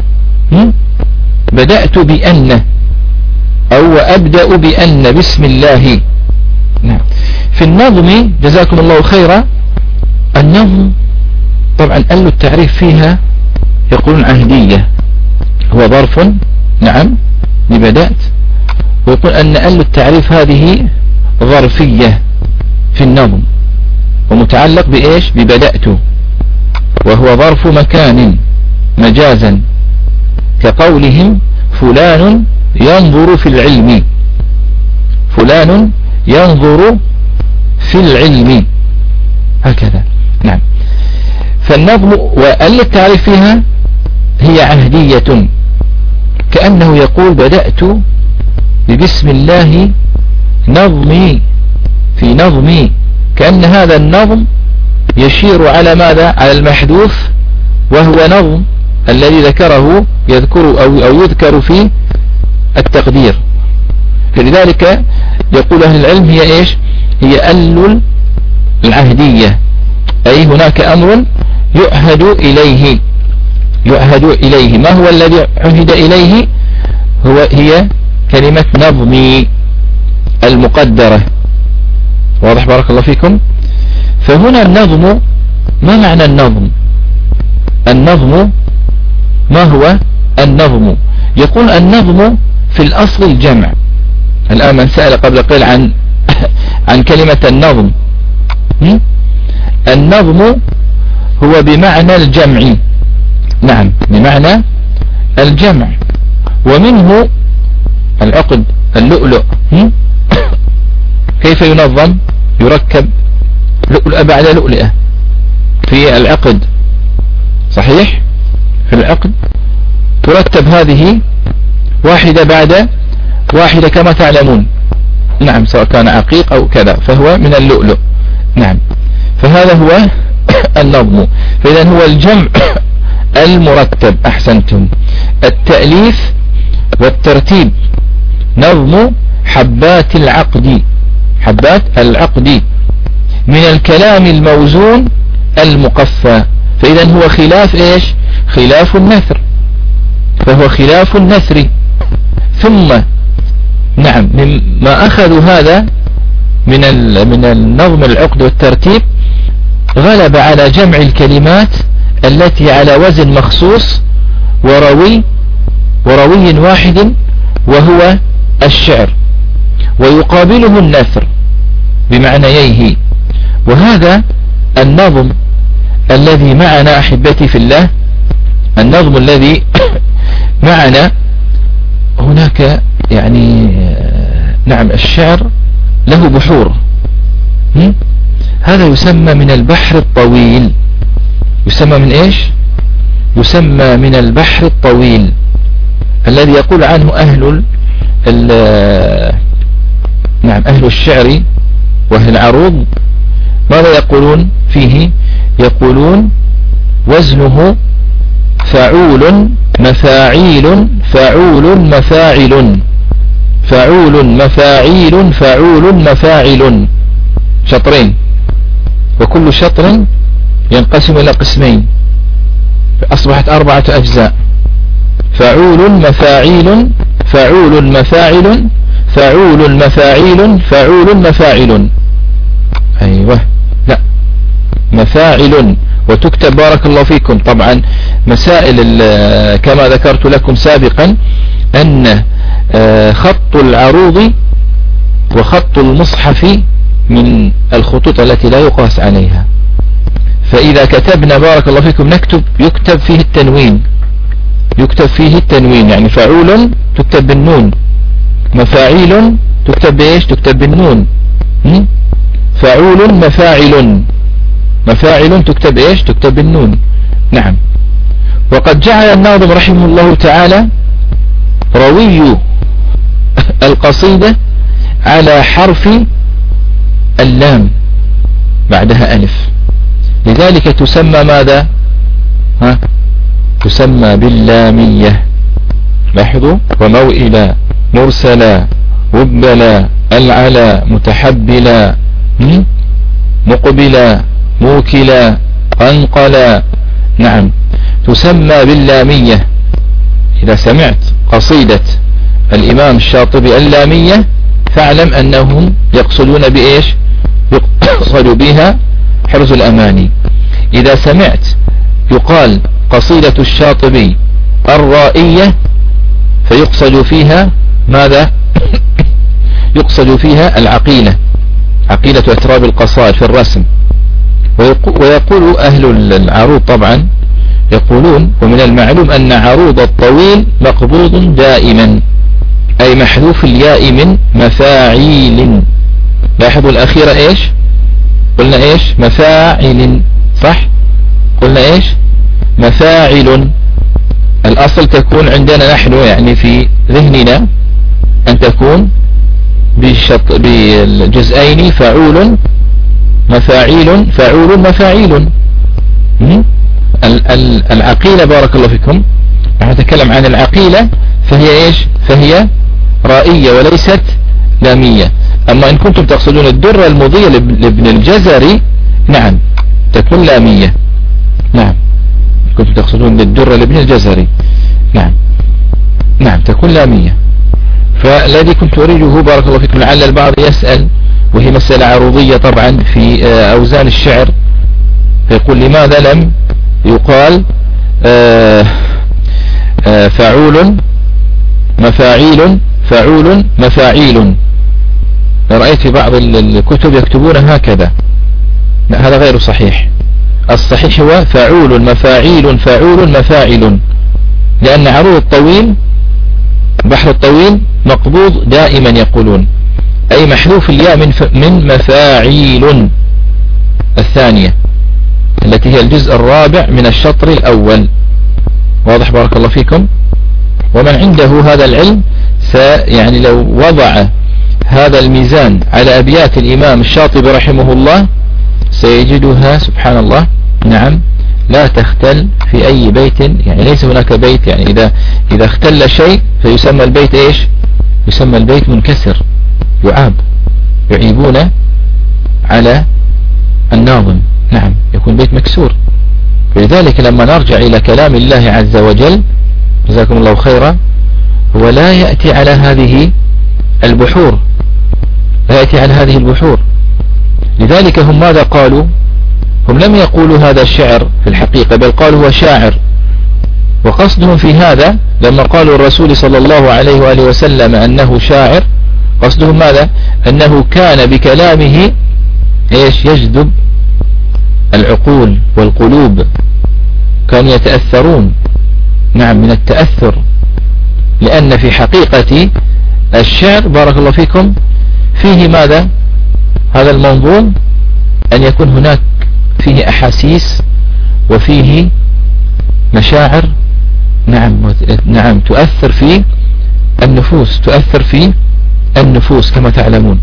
بدأت بأن أو أبدأ بأن بسم الله. نعم. في النظم جزاكم الله خيرا النظم طبعا قالوا التعريف فيها يقولون عهدية، هو ظرف نعم لبدأت، ويقول أن قالوا التعريف هذه ظرفية في النظم ومتعلق بإيش؟ ببدأت، وهو ظرف مكان مجازا كقولهم فلان ينظر في العلم، فلان ينظر في العلم هكذا. نعم. فالنظم وقال التعريف فيها هي عهدية، كأنه يقول بدأت ببسم الله نظمي في نظمي، كأن هذا النظم يشير على ماذا؟ على المحذوف، وهو نظم الذي ذكره يذكر أو يذكر في التقدير. فلذلك يقول أهل العلم هي إيش؟ هي أل العهدية، أي هناك أمر يعهد إليه، يعهد إليه. ما هو الذي عهد إليه؟ هي كلمة نظمي المقدرة. واضح بارك الله فيكم. فهنا النظم، ما معنى النظم؟ النظم ما هو النظم؟ يقول النظم في الأصل الجمع. الآن من سأل قبل قليل عن كلمة النظم، النظم هو بمعنى الجمع. نعم بمعنى الجمع، ومنه العقد اللؤلؤ. كيف ينظم؟ يركب لؤلؤة بعد لؤلؤة في العقد، صحيح؟ في العقد ترتب هذه واحدة بعد واحدة كما تعلمون. نعم سواء كان عقيق أو كذا فهو من اللؤلؤ. نعم. فهذا هو النظم. فإذا هو الجمع المرتب. أحسنتم. التأليف والترتيب. نظم حبات العقد، حبات العقد من الكلام الموزون المقفى. فإذا هو خلاف إيش؟ خلاف النثر، فهو خلاف النثر. ثم نعم مما أخذوا هذا من النظم العقد والترتيب غلب على جمع الكلمات التي على وزن مخصوص وروي واحد وهو الشعر، ويقابله النثر بمعنييه. وهذا النظم الذي معنا أحبتي في الله، النظم الذي معنا هناك يعني نعم الشعر له بحور، هذا يسمى من البحر الطويل. يسمى من ايش؟ يسمى من البحر الطويل الذي يقول عنه أهل الشعر وأهل العروض. ماذا يقولون فيه؟ يقولون وزنه فعول مفاعيل فعول مفاعل فعول مفاعيل فعول مفاعل، شطرين، وكل شطر ينقسم إلى قسمين فأصبحت 4 أجزاء. فعول مفاعيل فعول مفاعل فعول مفاعيل فعول مفاعل. أيوة، لا مفاعل. وتكتب بارك الله فيكم طبعا مسائل كما ذكرت لكم سابقا أن خط العروض وخط المصحف من الخطوط التي لا يقاس عليها. فإذا كتبنا بارك الله فيكم يكتب فيه التنوين، يكتب فيه التنوين، يعني فعول تكتب بالنون، مفاعيل تكتب بإيش؟ تكتب بالنون. فعول مفاعل، مفاعل تكتب إيش؟ تكتب بالنون. نعم. وقد جعل الناظم رحمه الله تعالى روي القصيدة على حرف اللام بعدها ألف، لذلك تسمى ماذا؟ تسمى باللامية. لاحظوا: وموئلا مرسلا وبلا العلا متحبلا مقبلا موكلا أنقلا. نعم، تسمى باللامية. إذا سمعت قصيدة الإمام الشاطبي اللامية فاعلم أنهم يقصدون بإيش؟ يقصد بها حرز الأماني. إذا سمعت يقال قصيدة الشاطبي الرائية فيقصد فيها ماذا؟ يقصد فيها العقيلة، عقيلة أتراب القصائد في الرسم. ويقول أهل العروض طبعا يقولون: ومن المعلوم أن عروض الطويل مقبوض دائما، أي محذوف الياء من مفاعيل. لاحظوا الأخيرة إيش؟ قلنا إيش؟ مفاعل، صح؟ قلنا إيش؟ مفاعل. الأصل تكون عندنا نحن يعني في ذهننا أن تكون بالجزئين فعول مفاعيل فعول مفاعيل. العقيلة بارك الله فيكم، نتكلم عن العقيلة، فهي إيش؟ فهي رائية وليست لامية. أما إن كنتم تقصدون الدرة المضية لابن الجزري نعم تكون لامية. نعم، كنتم تقصدون الدرة لابن الجزري نعم تكون لامية. فالذي كنت أريده بارك الله فيكم، لعل البعض يسأل، وهي مسألة عروضية طبعا في أوزان الشعر، فيقول: لماذا لم يقال فعول مفاعيل فعول مفاعيل؟ رأيت في بعض الكتب يكتبون هكذا، هذا غير صحيح. الصحيح هو فعول مفاعيل فعول مفاعل، لأن عروض الطويل بحر الطويل مقبوض دائما يقولون، أي محذوف الياء من مفاعيل الثانية التي هي الجزء الرابع من الشطر الأول. واضح بارك الله فيكم؟ ومن عنده هذا العلم يعني لو وضع هذا الميزان على أبيات الإمام الشاطبي رحمه الله سيجدها سبحان الله نعم لا تختل في أي بيت، يعني ليس هناك بيت، يعني إذا اختل شيء فيسمى البيت إيش؟ يسمى البيت منكسر، يعيبون على الناظم، نعم يكون بيت مكسور. لذلك لما نرجع إلى كلام الله عز وجل جزاكم الله خيرا، هو لا يأتي على هذه البحور، لا يأتي على هذه البحور. لذلك هم ماذا قالوا؟ هم لم يقولوا هذا الشعر في الحقيقة، بل قالوا هو شاعر. وقصدهم في هذا لما قالوا الرسول صلى الله عليه وآله وسلم أنه شاعر، قصدهم ماذا؟ أنه كان بكلامه إيش؟ يجذب العقول والقلوب، كانوا يتأثرون نعم من التأثر، لأن في حقيقة الشعر بارك الله فيكم فيه ماذا؟ هذا المنظوم أن يكون هناك فيه أحاسيس وفيه مشاعر نعم تؤثر في النفوس، تؤثر في النفوس كما تعلمون.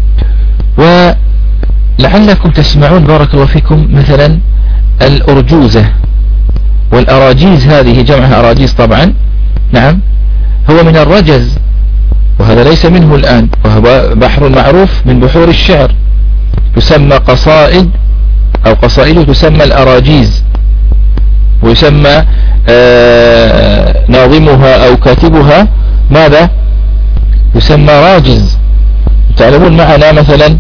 ولعلكم تسمعون بارك الله فيكم مثلا الأرجوزة والأراجيز، هذه جمعها أراجيز طبعا، نعم هو من الرجز، وهذا ليس منه الآن، وهو بحر معروف من بحور الشعر، تسمى قصائد أو قصائد تسمى الأراجيز، ويسمى ناظمها أو كاتبها ماذا؟ يسمى راجز. تعلمون معنا مثلا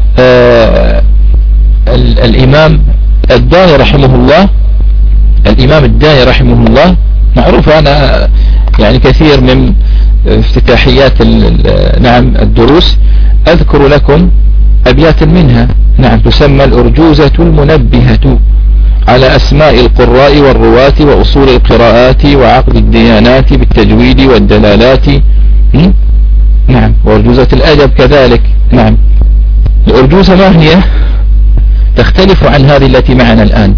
الإمام الداني رحمه الله، الإمام الداني رحمه الله معروف، أنا يعني كثير من افتتاحيات نعم الدروس أذكر لكم أبيات منها، نعم تسمى الأرجوزة المنبهة على أسماء القراء والرواة وأصول القراءات وعقد الديانات بالتجويد والدلالات، نعم وأرجوزة الأدب كذلك. نعم الأرجوزة ما هي؟ تختلف عن هذه التي معنا الآن.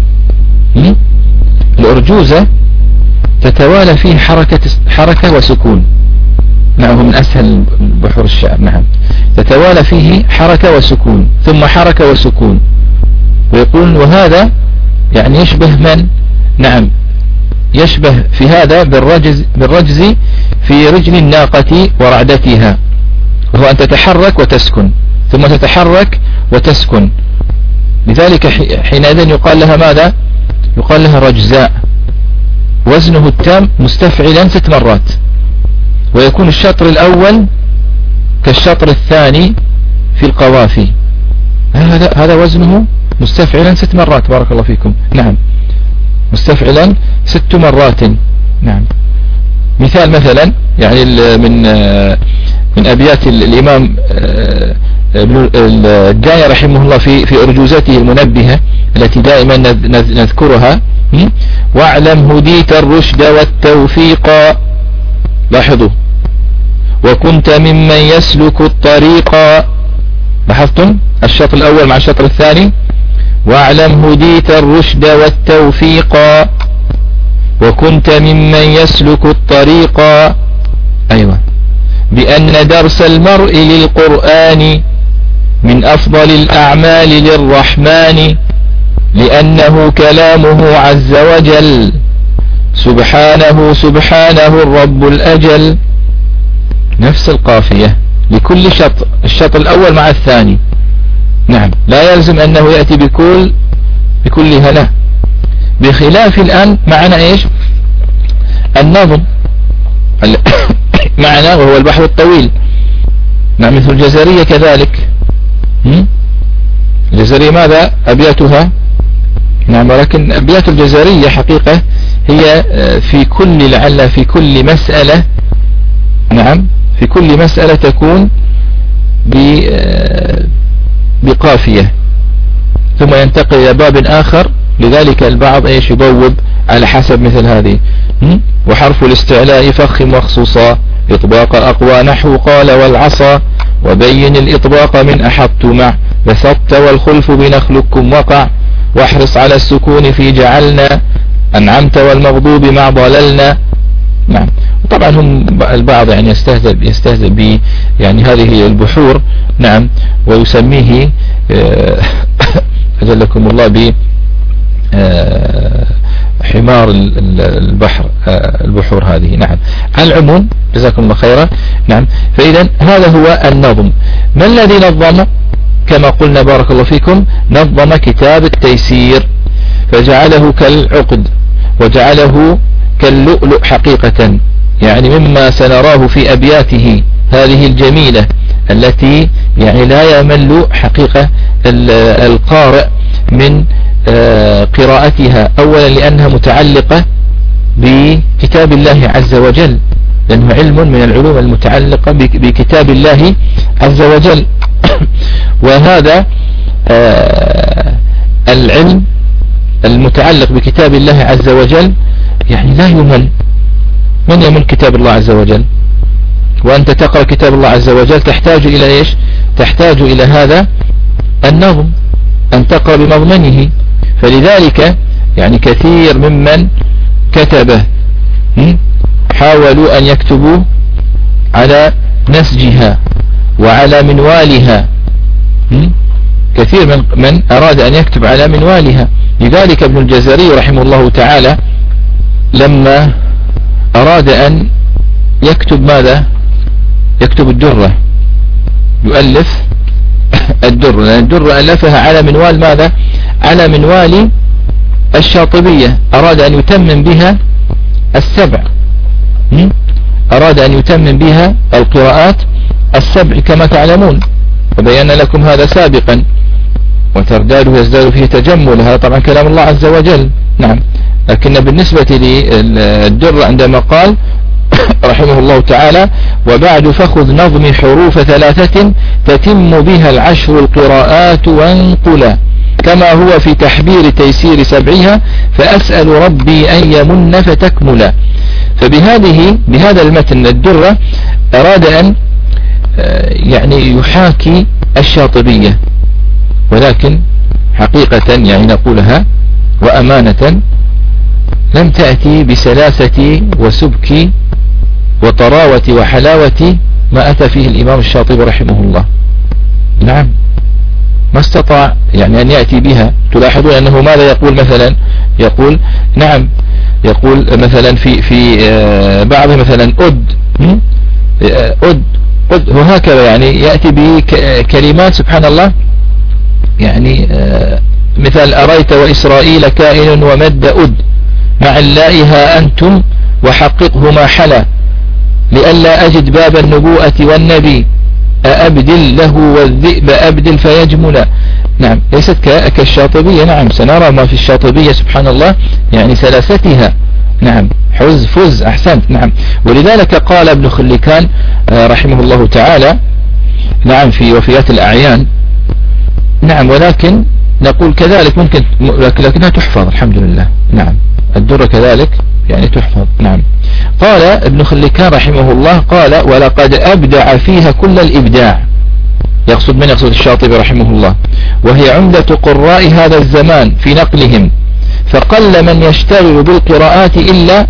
الأرجوزة تتوالى فيه حركة وسكون، نعم من أسهل بحور الشعر، نعم تتوالى فيه حركة وسكون ثم حركة وسكون، ويقول وهذا يعني يشبه من؟ نعم يشبه في هذا بالرجز في رجل الناقة ورعدتها، وهو أن تتحرك وتسكن ثم تتحرك وتسكن، لذلك حينئذ يقال لها ماذا؟ يقال لها رجزاء. وزنه التام مستفعلا 6 مرات، ويكون الشطر الأول كالشطر الثاني في القوافي، هذا وزنه مستفعلا 6 مرات بارك الله فيكم، نعم مستفعلا 6 مرات. نعم مثال مثلا يعني من أبيات الإمام الداني رحمه الله في أرجوزته المنبهة التي دائما نذكرها: واعلم هديت الرشد والتوفيق، لاحظوا، وكنت ممن يسلك الطريق. لاحظتم الشطر الأول مع الشطر الثاني: واعلم هديت الرشد والتوفيق وكنت ممن يسلك الطريق. أيوة، بأن درس المرء للقرآن من أفضل الأعمال للرحمن، لأنه كلامه عز وجل، سبحانه سبحانه الرب الأجل. نفس القافية لكل شطر، الشطر الأول مع الثاني. نعم، لا يلزم أنه يأتي بكلها، لا، بخلاف الآن معنا إيش؟ النظم معنا، وهو البحر الطويل. نعم، مثل الجزرية كذلك. الجزرية ماذا أبياتها؟ نعم، ولكن أبيات الجزرية حقيقة هي لعل في كل مسألة، نعم في كل مسألة تكون بقافية ثم ينتقل إلى باب آخر، لذلك البعض ايش يبوب على حسب مثل هذه. وحرف الاستعلاء فخم وخصوصا، إطباق أقوى نحو قال والعصا، وبين الإطباق من أحبت مع بسطت والخلف بنخلكم وقع، واحرص على السكون في جعلنا أنعمت والمغضوب مع ضللنا. نعم، طبعا هم البعض يعني يستهزئ ب يعني هذه البحور، نعم، ويسميه أجلكم الله ب حمار البحر، البحور هذه. نعم، على العموم جزاكم الله خيرا. نعم، فإذا هذا هو النظم. ما الذي نظم؟ كما قلنا بارك الله فيكم، نظم كتاب التيسير فجعله كالعقد وجعله كاللؤلؤ حقيقة، يعني مما سنراه في أبياته هذه الجميلة التي يعني لا يمل حقيقة القارئ من قراءتها، أولا لأنها متعلقة بكتاب الله عز وجل، لأنه علم من العلوم المتعلقة بكتاب الله عز وجل. وهذا العلم المتعلق بكتاب الله عز وجل يعني لا يمل. من يمل كتاب الله عز وجل؟ وأنت تقرأ كتاب الله عز وجل تحتاج إلى إيش؟ تحتاج إلى هذا النظم، أن تقرأ بمضمنه. فلذلك يعني كثير ممن كتبه حاولوا أن يكتبوا على نسجها وعلى منوالها. كثير من أراد أن يكتب على منوالها. لذلك ابن الجزري رحمه الله تعالى لما أراد أن يكتب ماذا؟ يكتب الدرة، يؤلف الدرة، لأن الدرة ألفها على منوال ماذا؟ على منوال الشاطبية. أراد أن يتمم بها السبع، أراد أن يتمم بها القراءات السبع كما تعلمون، وبينا لكم هذا سابقا. وترداده يزداد فيه تجمل، هذا طبعا كلام الله عز وجل. نعم. لكن بالنسبة للدرة عندما قال رحمه الله تعالى: وبعد فخذ نظم حروف 3 تتم بها 10 القراءات وانقلا كما هو في تحبير تيسير 7 فأسأل ربي أن يمن فتكملا. بهذا المتن الدرة أراد أن يعني يحاكي الشاطبية، ولكن حقيقة يعني نقولها وأمانة لم تأتي بسلاسة وسبك وطراوة وحلاوة ما أتى فيه الإمام الشاطبي رحمه الله. نعم، ما استطاع يعني أن يأتي بها. تلاحظون أنه ماذا يقول مثلا؟ يقول نعم، يقول مثلا في بعض مثلا أد وهكذا، يعني يأتي بكلمات سبحان الله. يعني مثال أريت وإسرائيل كائن ومد أد مع اللائها أنتم وحققه ما حلا لئلا أجد باب النبوءة والنبي أبدل له والذئب أبدل فيجمل. نعم، ليست كالشاطبية. نعم، سنرى ما في الشاطبية سبحان الله يعني سلاستها. نعم، فز أحسنت. نعم، ولذلك قال ابن خلكان رحمه الله تعالى نعم في وفيات الأعيان. نعم، ولكن نقول كذلك ممكن لكنها تحفظ الحمد لله. نعم، الدرة كذلك يعني تحفظ. نعم، قال ابن خلكان رحمه الله قال: ولقد أبدع فيها كل الإبداع. يقصد من؟ يقصد الشاطبي رحمه الله. وهي عمدة قراء هذا الزمان في نقلهم، فقل من يشتغل بالقراءات إلا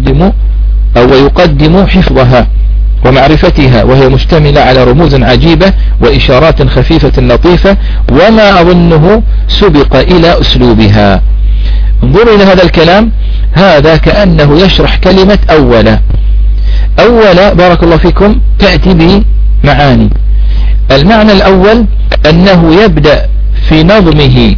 ويقدم حفظها ومعرفتها، وهي مشتملة على رموز عجيبة وإشارات خفيفة لطيفة، وما أظنه سبق إلى أسلوبها. انظروا إلى هذا الكلام، هذا كأنه يشرح كلمة أول بارك الله فيكم تأتي بمعاني. المعنى الأول أنه يبدأ في نظمه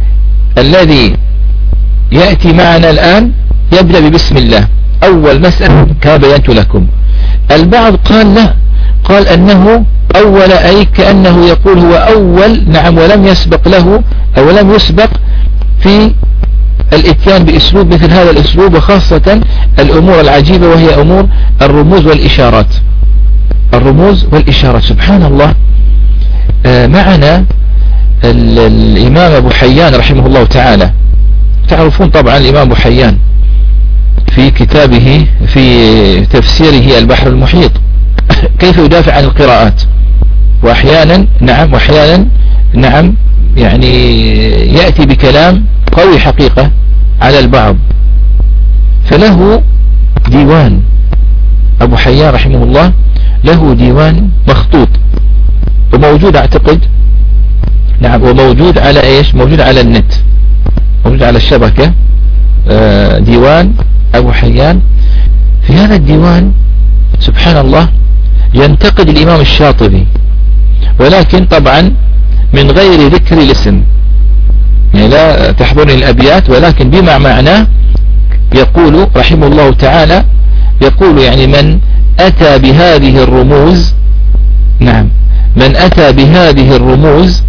الذي يأتي معنا الآن، يبدأ ببسم الله. أول مسألة كما بينت لكم. البعض قال لا، قال أنه أول أي كأنه يقول هو أول. نعم، ولم يسبق له أو لم يسبق في الاتيان بأسلوب مثل هذا الأسلوب، وخاصة الأمور العجيبة وهي أمور الرموز والإشارات. الرموز والإشارات سبحان الله. معنا الإمام أبو حيان رحمه الله تعالى. تعرفون طبعا الإمام أبو حيان في كتابه في تفسيره البحر المحيط كيف يدافع عن القراءات، وأحيانا نعم يعني يأتي بكلام قوي حقيقة على البعض. فله ديوان أبو حيان رحمه الله، له ديوان مخطوط وموجود أعتقد نعم، وموجود على إيش؟ موجود على النت، موجود على الشبكة. ديوان أبو حيان. في هذا الديوان سبحان الله ينتقد الإمام الشاطبي، ولكن طبعا من غير ذكر الاسم، يعني لا تحضرني الأبيات، ولكن بما معناه. يقول رحمه الله تعالى، يقول يعني من أتى بهذه الرموز، نعم، من أتى بهذه الرموز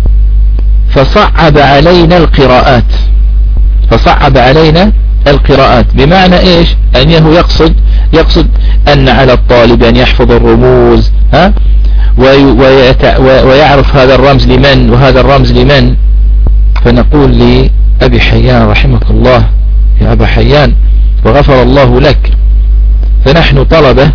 فصعب علينا القراءات، فصعب علينا القراءات. بمعنى إيش؟ أنه يقصد أن على الطالب أن يحفظ الرموز ويعرف هذا الرمز لمن وهذا الرمز لمن. فنقول أبي حيان رحمك الله يا أبا حيان وغفر الله لك. فنحن طلبة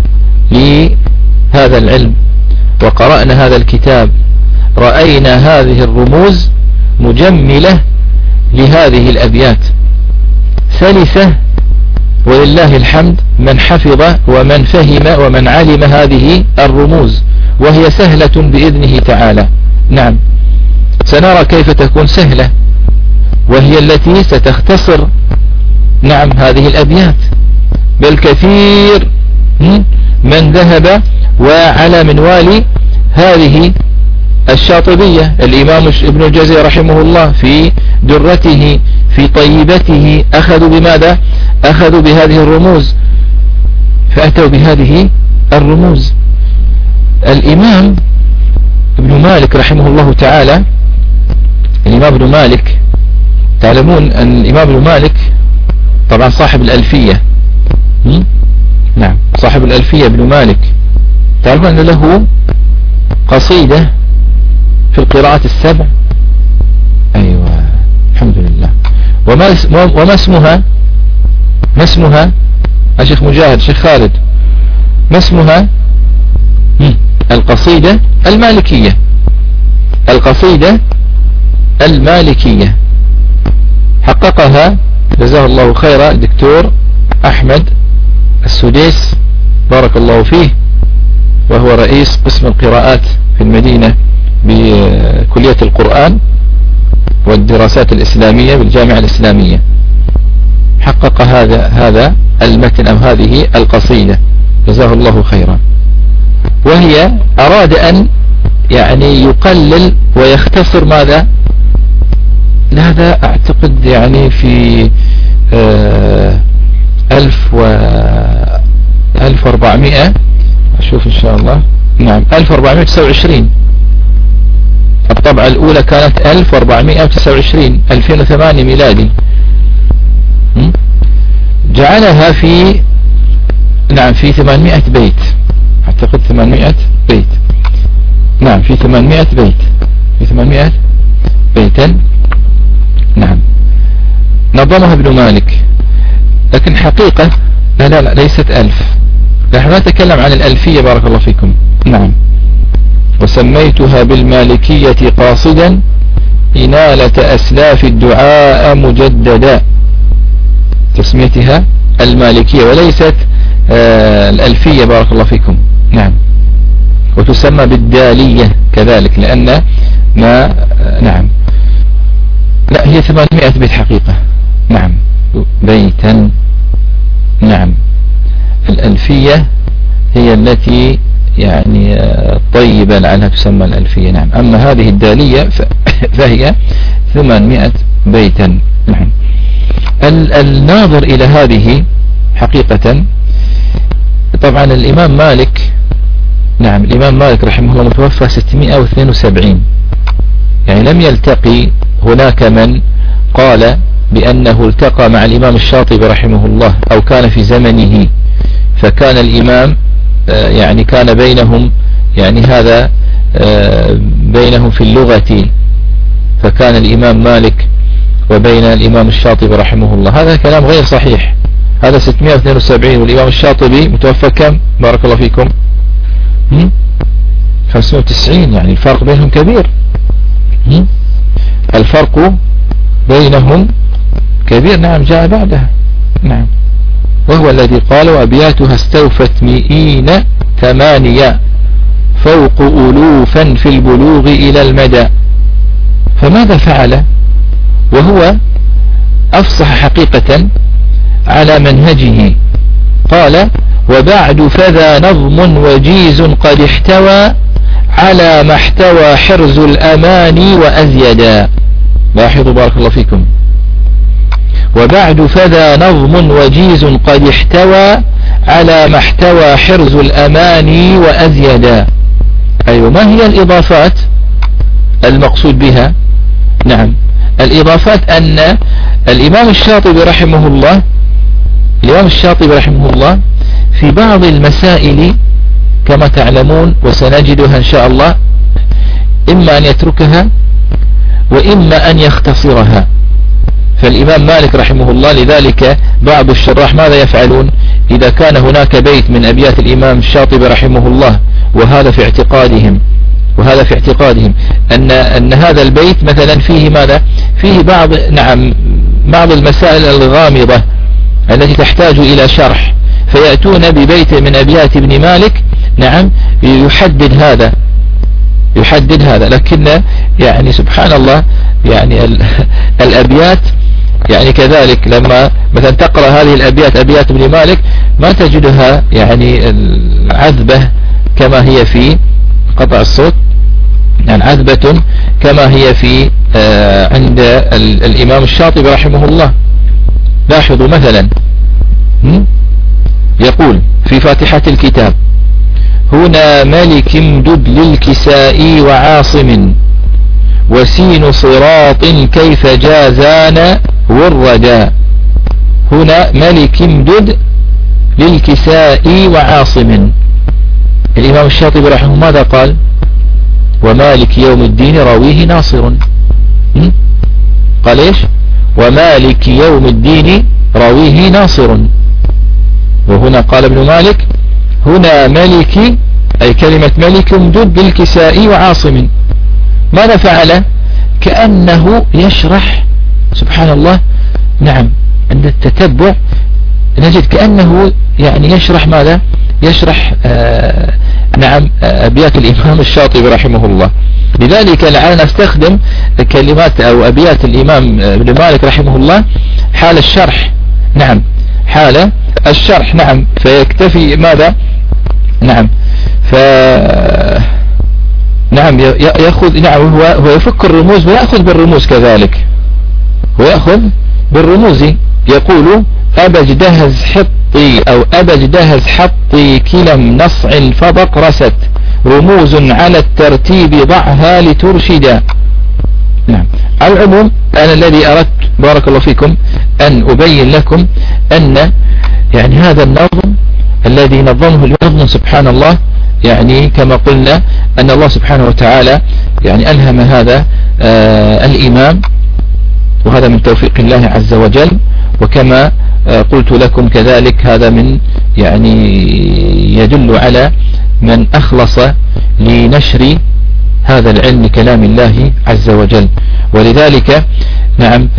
لهذا العلم وقرأنا هذا الكتاب، رأينا هذه الرموز مجملة لهذه الأبيات سلسة، ولله الحمد من حفظ ومن فهم ومن علم هذه الرموز، وهي سهلة بإذنه تعالى. نعم، سنرى كيف تكون سهلة، وهي التي ستختصر نعم هذه الأبيات. بل كثير من ذهب وعلى منوال هذه الشاطبية. الإمام ابن الجوزي رحمه الله في درته في طيبته أخذوا بماذا؟ أخذوا بهذه الرموز، فأتوا بهذه الرموز. الإمام ابن مالك رحمه الله تعالى، الإمام ابن مالك، تعلمون أن الإمام ابن مالك طبعا صاحب الألفية، نعم صاحب الألفية ابن مالك، تعرفون أن له قصيدة في القراءات السبع. أيوة الحمد لله. وما اسمها؟ ما اسمها يا شيخ مجاهد، شيخ خالد؟ ما اسمها؟ القصيدة المالكية. القصيدة المالكية حققها جزاه الله خيرا الدكتور أحمد السديس بارك الله فيه، وهو رئيس قسم القراءات في المدينة بكلية القرآن والدراسات الإسلامية بالجامعة الإسلامية. حقق هذا المتن أو هذه القصيدة جزاه الله خيرا، وهي أراد أن يعني يقلل ويختصر ماذا؟ هذا أعتقد يعني في 1400 أشوف إن شاء الله، نعم 1429. الطبعة الأولى كانت 1429 2008 ميلادي. جعلها في نعم في 800 بيت، أعتقد 800 بيت، نعم في 800 بيت، في 800 بيتا. نعم نظمها ابن مالك، لكن حقيقة لا ليست 1000، نحن نتكلم عن الألفية بارك الله فيكم. نعم وسميتها بالمالكية قاصدا إنالة أسلاف الدعاء مجددا، تسميتها المالكية وليست الألفية بارك الله فيكم. نعم وتسمى بالدالية كذلك لأن ما نعم لا هي 800 بيت حقيقة. نعم بيتا. نعم الألفية هي التي يعني طيبة لعلها تسمى الألفية. نعم أما هذه الدالية فهي 800 بيتا. نعم الناظر إلى هذه حقيقة طبعا الإمام مالك، نعم الإمام مالك رحمه الله متوفى 672، يعني لم يلتقي هناك من قال بأنه التقى مع الإمام الشاطبي رحمه الله أو كان في زمنه، فكان الإمام يعني كان بينهم يعني هذا بينهم في اللغة، فكان الإمام مالك وبين الإمام الشاطبي رحمه الله. هذا كلام غير صحيح. هذا 672 والإمام الشاطبي متوفى كم بارك الله فيكم؟ 590، يعني الفرق بينهم كبير. الفرق بينهم كبير. نعم جاء بعدها. نعم وهو الذي قال وأبياتها استوفت 108 فوق ألوفا في البلوغ إلى المدى. فماذا فعل وهو أفصح حقيقة على منهجه؟ قال وبعد فذا نظم وجيز قد احتوى على ما احتوى حرز الأماني وأزيدا. لاحظوا بارك الله فيكم، وبعد فذا نظم وجيز قد احتوى على ما احتوى حرز الأماني وأزيدا. أيوة ما هي الإضافات المقصود بها؟ نعم الإضافات أن الإمام الشاطبي رحمه الله في بعض المسائل كما تعلمون وسنجدها إن شاء الله إما أن يتركها وإما أن يختصرها. فالإمام مالك رحمه الله لذلك بعض الشراح ماذا يفعلون؟ إذا كان هناك بيت من أبيات الإمام الشاطبي رحمه الله، وهذا في اعتقادهم أن هذا البيت مثلا فيه ماذا؟ فيه بعض المسائل الغامضة التي تحتاج إلى شرح، فيأتون ببيت من أبيات ابن مالك يحدد هذا. لكن يعني سبحان الله يعني الأبيات يعني كذلك لما مثلا تقرأ هذه الأبيات أبيات ابن مالك ما تجدها يعني العذبة كما هي في قطع الصوت، يعني عذبة كما هي في عند الإمام الشاطبي رحمه الله. لاحظوا مثلا يقول في فاتحة الكتاب: هنا ملك امدد للكساء وعاصم، وسين صراط كيف جازان والردى. هنا ملك امدد للكساء وعاصم. الإمام الشاطبي رحمه ماذا قال؟ ومالك يوم الدين راويه ناصر. قال ايش؟ ومالك يوم الدين راويه ناصر. وهنا قال ابن مالك: هنا ملك، أي كلمة ملك امدد للكساء وعاصم. ماذا فعل؟ كأنه يشرح، سبحان الله، نعم، عند التتبع نجد كأنه يعني يشرح ماذا؟ يشرح أبيات الإمام الشاطبي رحمه الله. لذلك لعلنا نستخدم كلمات أو أبيات الإمام ابن مالك رحمه الله حال الشرح، نعم، حال الشرح، نعم، فيكتفي ماذا؟ نعم، نعم يأخذ، نعم، هو يفك الرموز ويأخذ بالرموز كذلك، ويأخذ بالرموز. يقول: أبج دهز حطي أو أبج دهز حطي كلم نصع فبق رست، رموز على الترتيب ضعها لترشدا. نعم. على العموم أنا الذي أردت بارك الله فيكم أن أبين لكم أن يعني هذا النظم الذي نظمه النظم سبحان الله، يعني كما قلنا أن الله سبحانه وتعالى يعني ألهم هذا الإمام، وهذا من توفيق الله عز وجل. وكما قلت لكم كذلك هذا من يعني يدل على من أخلص لنشر هذا العلم كلام الله عز وجل. ولذلك نعم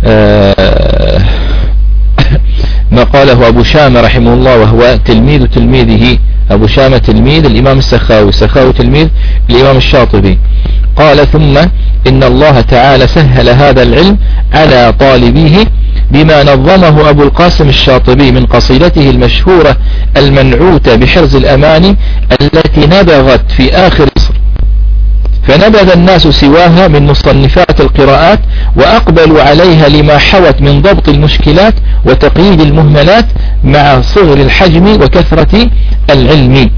ما قاله أبو شامة رحمه الله، وهو تلميذ تلميذه، أبو شامة تلميذ الإمام السخاوي، السخاوي تلميذ الإمام الشاطبي، قال: ثم إن الله تعالى سهل هذا العلم على طالبيه بما نظمه أبو القاسم الشاطبي من قصيدته المشهورة المنعوتة بحرز الأماني التي نبغت في آخر العصر، فنبذ الناس سواها من مصنفات القراءات وأقبلوا عليها لما حوت من ضبط المشكلات وتقييد المهملات مع صغر الحجم وكثرة العلم،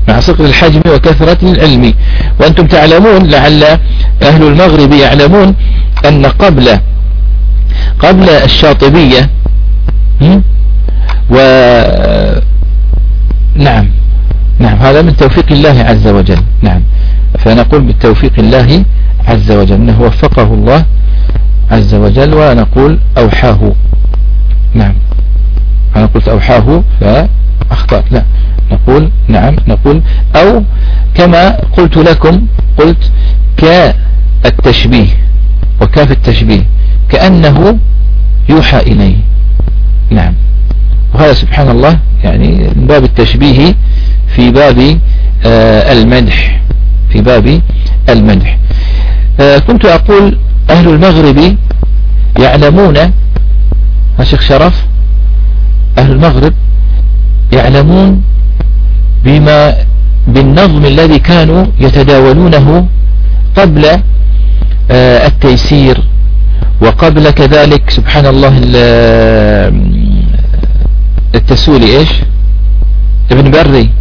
وأنتم تعلمون، لعل أهل المغرب يعلمون، أن قبل الشاطبية نعم هذا من توفيق الله عز وجل. نعم، فنقول بالتوفيق الله عز وجل أنه وفقه الله عز وجل، ونقول أوحاه. نعم، أنا قلت أوحاه فأخطأت، لا، نقول أو كما قلت لكم، قلت كالتشبيه، وكاف التشبيه كأنه يوحى إليه. نعم، وهذا سبحان الله يعني من باب التشبيه في باب المدح، كنت أقول أهل المغرب يعلمون، شيخ شرف، أهل المغرب يعلمون بالنظم الذي كانوا يتداولونه قبل التيسير، وقبل كذلك سبحان الله التسولي ايش ابن بري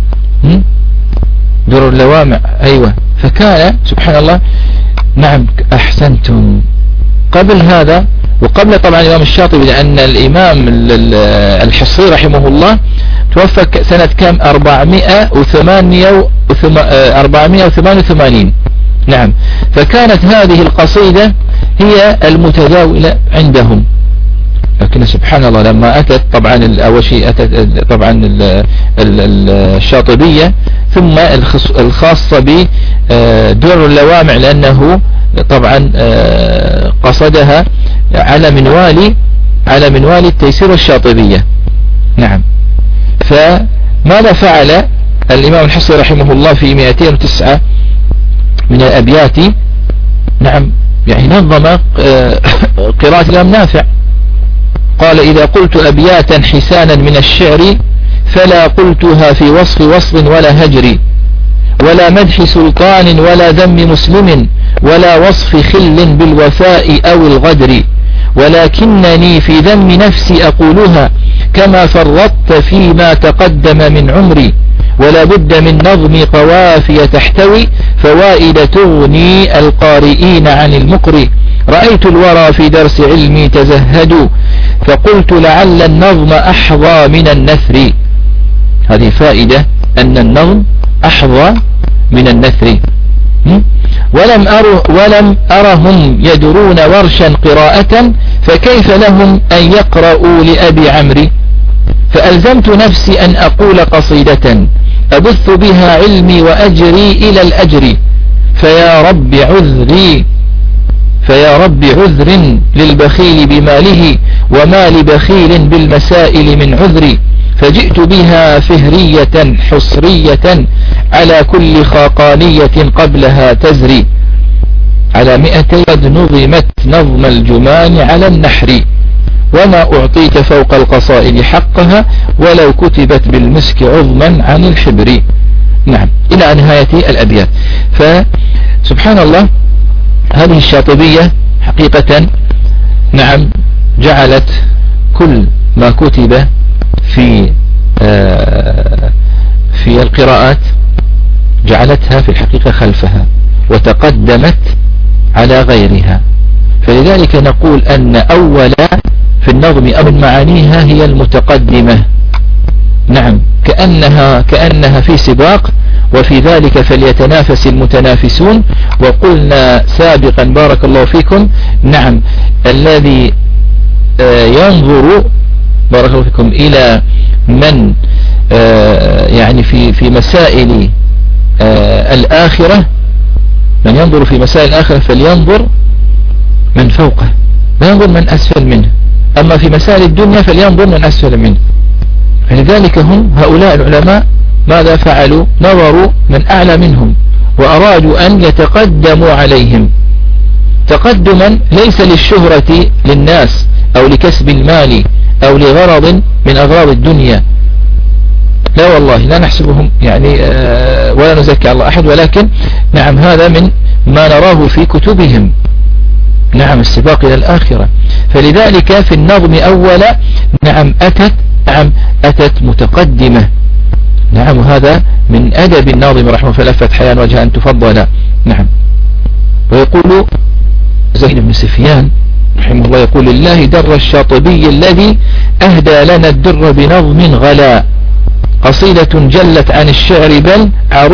در اللوامع، ايوه، فكان سبحان الله، نعم احسنتم، قبل هذا وقبل طبعا الإمام الشاطبي، لأن الإمام الحصري رحمه الله توفى سنة كم؟ 488 نعم. فكانت هذه القصيدة هي المتداولة عندهم. لكن سبحان الله لما أتت طبعا أول شيء أتت طبعا الشاطبية، ثم الخاصة بدر اللوامع، لأنه طبعا قصدها على منوال التيسير الشاطبية. نعم. فماذا فعل الإمام الحصري رحمه الله في 209 من الأبيات؟ نعم، يعني نظم قراءة الإمام نافع. قال: إذا قلت أبياتا حسانا من الشعر فلا قلتها في وصل ولا هجر، ولا مدح سلطان ولا ذم مسلم، ولا وصف خل بالوفاء أو الغدر، ولكنني في ذم نفسي أقولها كما فرطت فيما تقدم من عمري، ولا بد من نظم قوافي تحتوي فوائد تغني القارئين عن المقري. رأيت الورى في درس علمي تزهدوا فقلت لعل النظم أحظى من النثر. هذه فائدة أن النظم أحظى من النثر. ولم أرهم يدرون ورشا قراءة فكيف لهم أن يقرأوا لأبي عمري، فألزمت نفسي أن أقول قصيدة أبث بها علمي وأجري إلى الأجر، فيا رب عذر للبخيل بماله وما لبخيل بالمسائل من عذري، فجئت بها فهرية حصرية على كل خاقانية قبلها تزري، على 200 قد نظمت نظم الجمان على النحر، وما أعطيت فوق القصائد حقها ولو كتبت بالمسك عظما عن الحبر. نعم، إلى نهاية الأبيات. فسبحان الله هذه الشاطبية حقيقة نعم جعلت كل ما كتب في القراءات جعلتها في الحقيقة خلفها وتقدمت على غيرها. فلذلك نقول أن أول في النظم أو من معانيها هي المتقدمة. نعم، كأنها في سباق، وفي ذلك فليتنافس المتنافسون. وقلنا سابقا بارك الله فيكم نعم الذي ينظر بارك الله فيكم إلى من يعني في مسائل الآخرة، من ينظر في مسائل الآخرة فلينظر من فوقه، لا ينظر من أسفل منه. أما في مسائل الدنيا فلينظر من أسفل منه. فلذلك هؤلاء العلماء ماذا فعلوا؟ نظروا من أعلى منهم وأرادوا أن يتقدموا عليهم تقدما ليس للشهرة للناس أو لكسب المال أو لغرض من أغراض الدنيا، لا والله لا نحسبهم يعني ولا نزكي الله أحد، ولكن نعم هذا من ما نراه في كتبهم. نعم السباق إلى الآخرة. فلذلك في النظم أولا نعم أتت متقدمة. نعم وهذا من أدب الناظم رحمه الله فلفت حيان وجه أن تفضل. نعم. ويقول زين بن سفيان رحمه الله يقول: لله در الشاطبي الذي أهدى لنا الدر بنظم غلا، قصيدة جلت عن الشعر بل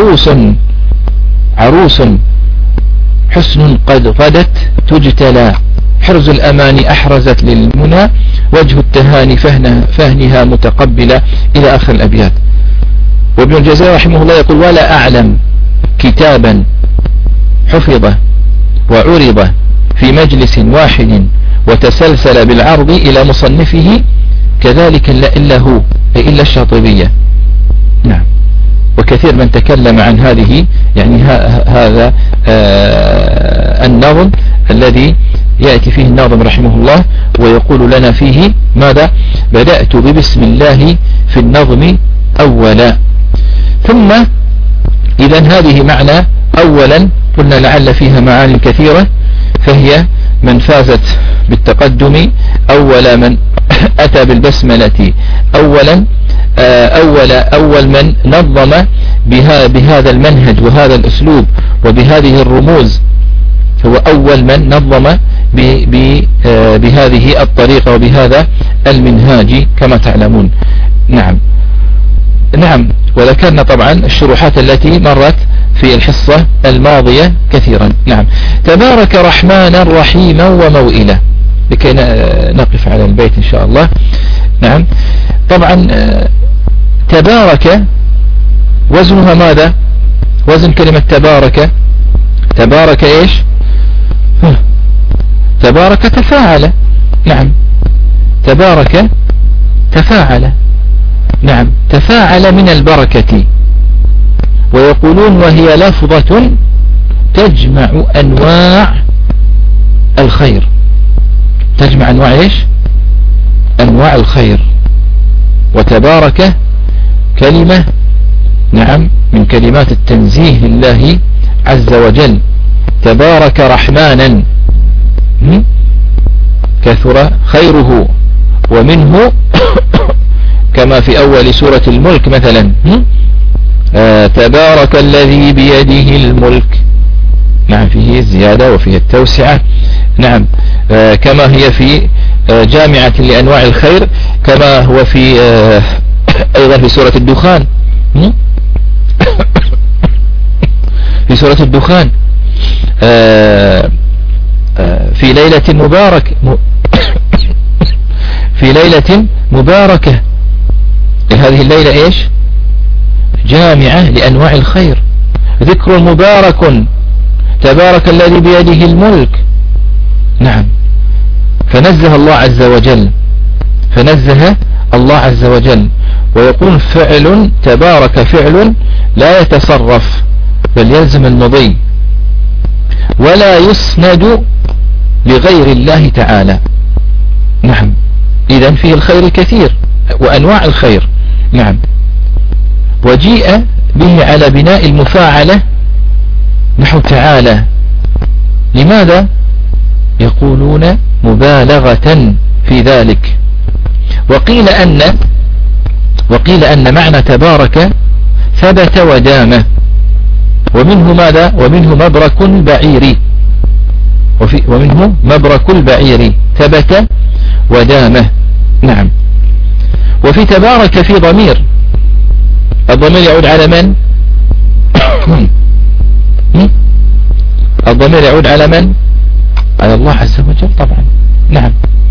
عروس حسن قد غدت تجتلى، حرز الأمان أحرزت للمنى، وجه التهاني فهنها متقبلة، إلى آخر الأبيات. وابن الجزري رحمه الله يقول: ولا أعلم كتابا حفظ وعرض في مجلس واحد وتسلسل بالعرض إلى مصنفه كذلك إلا هو، أي إلا الشاطبية. نعم. وكثير من تكلم عن هذه يعني هذا النظم الذي يأتي فيه الناظم رحمه الله ويقول لنا فيه ماذا؟ بدأت ببسم الله في النظم أولا. ثم إذن هذه معنى أولا قلنا لعل فيها معاني كثيرة، فهي من فازت بالتقدم، أول من أتى بالبسملة أولا، أول من نظم بهذا المنهج وهذا الأسلوب وبهذه الرموز، هو أول من نظم بهذه الطريقة وبهذا المنهاج كما تعلمون. نعم. نعم، وذكرنا طبعا الشروحات التي مرت في الحصة الماضية كثيرا. نعم، تبارك رحمانا رحيما وموئلا، لكي نقف على البيت إن شاء الله. نعم، طبعا تبارك وزنها ماذا؟ وزن كلمة تبارك، تبارك إيش؟ تبارك تفاعل. نعم، تبارك تفاعل. نعم، تفاعل من البركة. ويقولون وهي لفظة تجمع أنواع الخير، تجمع أنواع إيش؟ أنواع الخير. وتبارك كلمة نعم من كلمات التنزيه لله عز وجل. تبارك رحمانا كثر خيره، ومنه كما في أول سورة الملك مثلا تبارك الذي بيده الملك. نعم، فيه الزيادة وفيه التوسعة. نعم، كما هي في جامعة لأنواع الخير، كما هو في أيضا في سورة الدخان، في سورة الدخان في ليلة مبارك في ليلة مباركة. هذه الليلة إيش؟ جامعة لأنواع الخير، ذكر مبارك، تبارك الذي بيده الملك. نعم، فنزه الله عز وجل، فنزه الله عز وجل. ويقول فعل تبارك فعل لا يتصرف بل يلزم المضي، ولا يسند لغير الله تعالى. نعم، إذن فيه الخير كثير وأنواع الخير. نعم، وجيء به على بناء المفاعلة نحو تعالى. لماذا؟ يقولون مبالغة في ذلك. وقيل أن معنى تبارك ثبت ودام، ومنه ماذا؟ ومنه مبرك البعير، ومنه مبرك البعير ثبت ودامه. نعم، وفي تبارك في ضمير، الضمير يعود على من؟ الضمير يعود على من؟ على الله عز وجل طبعا. نعم،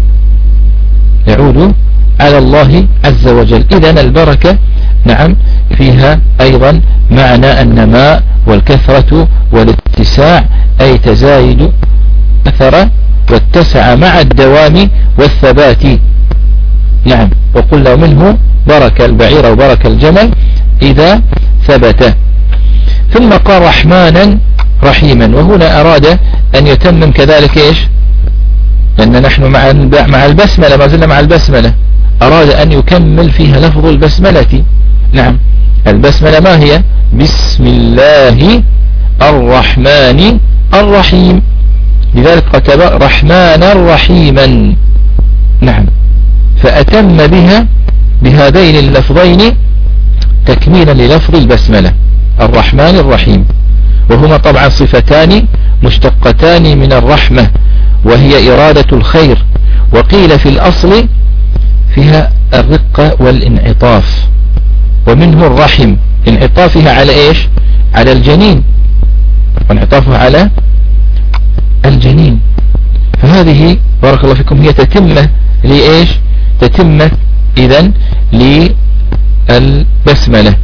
يعود على الله عز وجل. إذن البركة نعم فيها أيضا معنى النماء والكثرة والاتساع، أي تزايد كثر واتسع مع الدوام والثبات. نعم، وقلنا منه برك البعير وبرك الجمل إذا ثبت. ثم قال رحمانا رحيما، وهنا أراد أن يتمم كذلك إيش؟ لأن نحن مع البسملة، ما زلنا مع البسملة، أراد أن يكمل فيها لفظ البسملة. نعم، البسملة ما هي؟ بسم الله الرحمن الرحيم، لذلك كتب رحمانا رحيما. نعم، فأتم بها بهذين اللفظين تكميلا للفظ البسملة، الرحمن الرحيم، وهما طبعا صفتان مشتقتان من الرحمة، وهي إرادة الخير. وقيل في الأصل فيها الرقة والانعطاف، ومنه الرحم انعطافها على إيش؟ على الجنين، وانعطافها على الجنين. فهذه بارك الله فيكم هي تتمة لإيش؟ تتمة إذن للبسملة.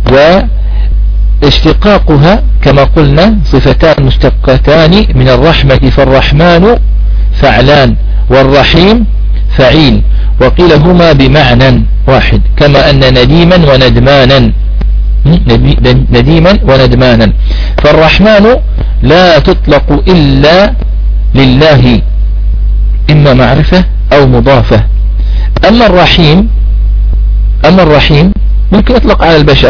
واشتقاقها كما قلنا صفتان مشتقتان من الرحمة، فالرحمن فعلان والرحيم فعيل، وقيل هما بمعنى واحد، كما أن نديما وندمانا، نديما وندمانا. فالرحمن لا تطلق إلا لله، إما معرفة أو مضافة. أما الرحيم ممكن يطلق على البشر،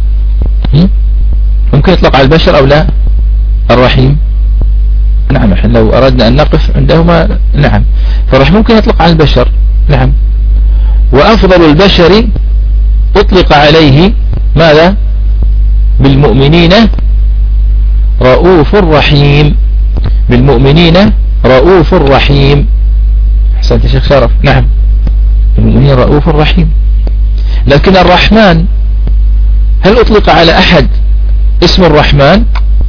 ممكن يطلق على البشر أو لا الرحيم. نعم، احنا لو أردنا أن نقف عندهما نعم، فالرحيم ممكن يطلق على البشر. نعم، وأفضل البشر أطلق عليه ماذا؟ بالمؤمنين رؤوف رحيم، بالمؤمنين رؤوف رحيم. أحسنت يا شيخ شرف. نعم، بالمؤمنين رؤوف رحيم. لكن الرحمن هل أطلق على أحد اسم الرحمن؟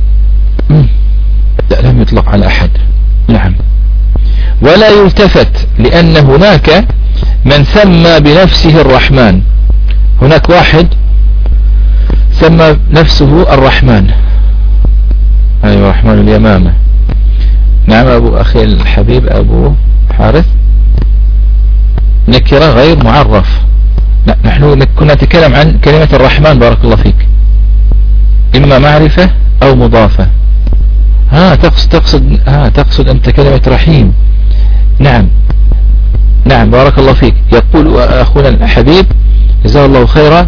لا، لم يطلق على أحد. نعم. ولا يلتفت، لأن هناك من سمى بنفسه الرحمن. هناك واحد سمى نفسه الرحمن. أيوة، رحمن اليمامة. نعم أبو أخي الحبيب أبو حارث، نكرة غير معرف. نحن كنا نتكلم عن كلمة الرحمن، بارك الله فيك، إما معرفة أو مضافة. تقصد أنت كلمة رحيم. نعم نعم، بارك الله فيك. يقول أخونا الحبيب جزاه الله خيرا،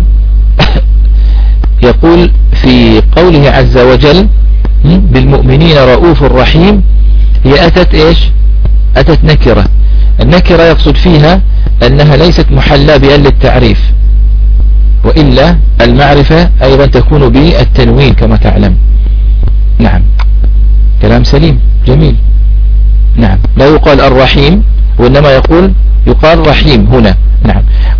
يقول في قوله عز وجل بالمؤمنين رؤوف رحيم، هي أتت إيش؟ أتت نكرة. النكرة يقصد فيها أنها ليست محلى بأل للتعريف، وإلا المعرفة أيضا تكون بالتنوين كما تعلم. نعم، كلام سليم جميل. نعم، لا يقال الرحيم، وإنما يقال رحيم هنا. نعم،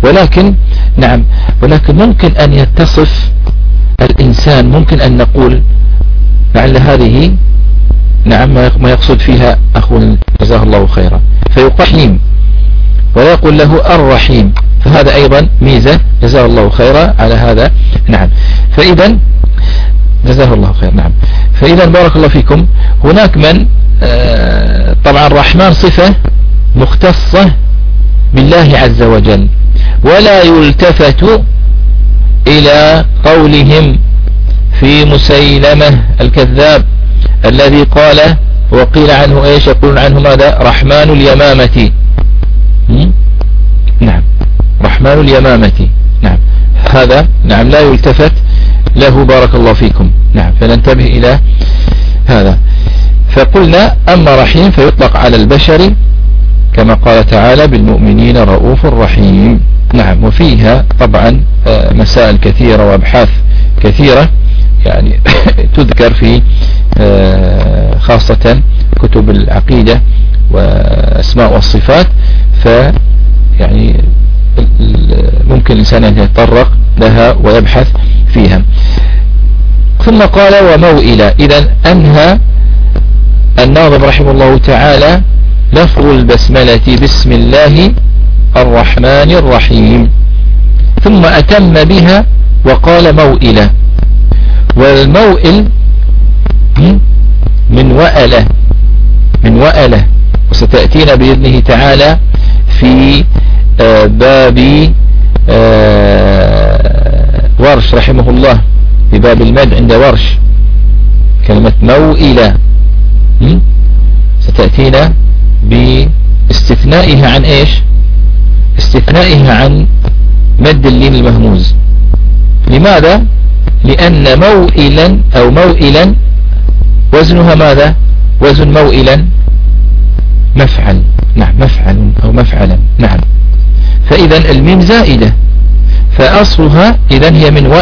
ولكن ممكن أن يتصف الإنسان، ممكن أن نقول لعل هذه نعم ما يقصد فيها أخونا جزاه الله خيرا، فيقال رحيم ولا يقول له الرحيم، فهذا أيضا ميزة جزاه الله خيرا على هذا. نعم، فإذا جزاه الله خير. نعم، فإذا بارك الله فيكم، هناك من طبعا الرحمن صفة مختصة بالله عز وجل، ولا يلتفت إلى قولهم في مسيلمة الكذاب الذي قال وقيل عنه ايش؟ يقولون عنه ماذا؟ رحمن اليمامة. نعم، رحمن اليمامة. نعم، هذا نعم لا يلتفت له بارك الله فيكم. نعم، فننتبه إلى هذا. فقلنا أما رحيم فيطلق على البشر كما قال تعالى بالمؤمنين رؤوف رحيم. نعم، وفيها طبعا مسائل كثيرة وأبحاث كثيرة يعني تذكر في خاصة كتب العقيدة وأسماء والصفات، فيعني ممكن الإنسان أن يتطرق لها ويبحث فيها. ثم قال وموئلة. إذن أنهى الناظم رحمه الله تعالى لفظ البسملة بسم الله الرحمن الرحيم، ثم أتم بها وقال موئلة. والموئل من وألة، وستأتينا بإذنه تعالى في باب ورش رحمه الله، في باب المد عند ورش كلمة موئلة ستأتينا باستثنائها عن ايش؟ استثنائها عن مد اللين المهموز. لماذا؟ لأن موئلا أو موئلا وزنها ماذا؟ وزن موئلا مفعل. نعم، مفعل أو مفعلا. نعم، فإذا الميم زائدة، فأصلها إذن هي من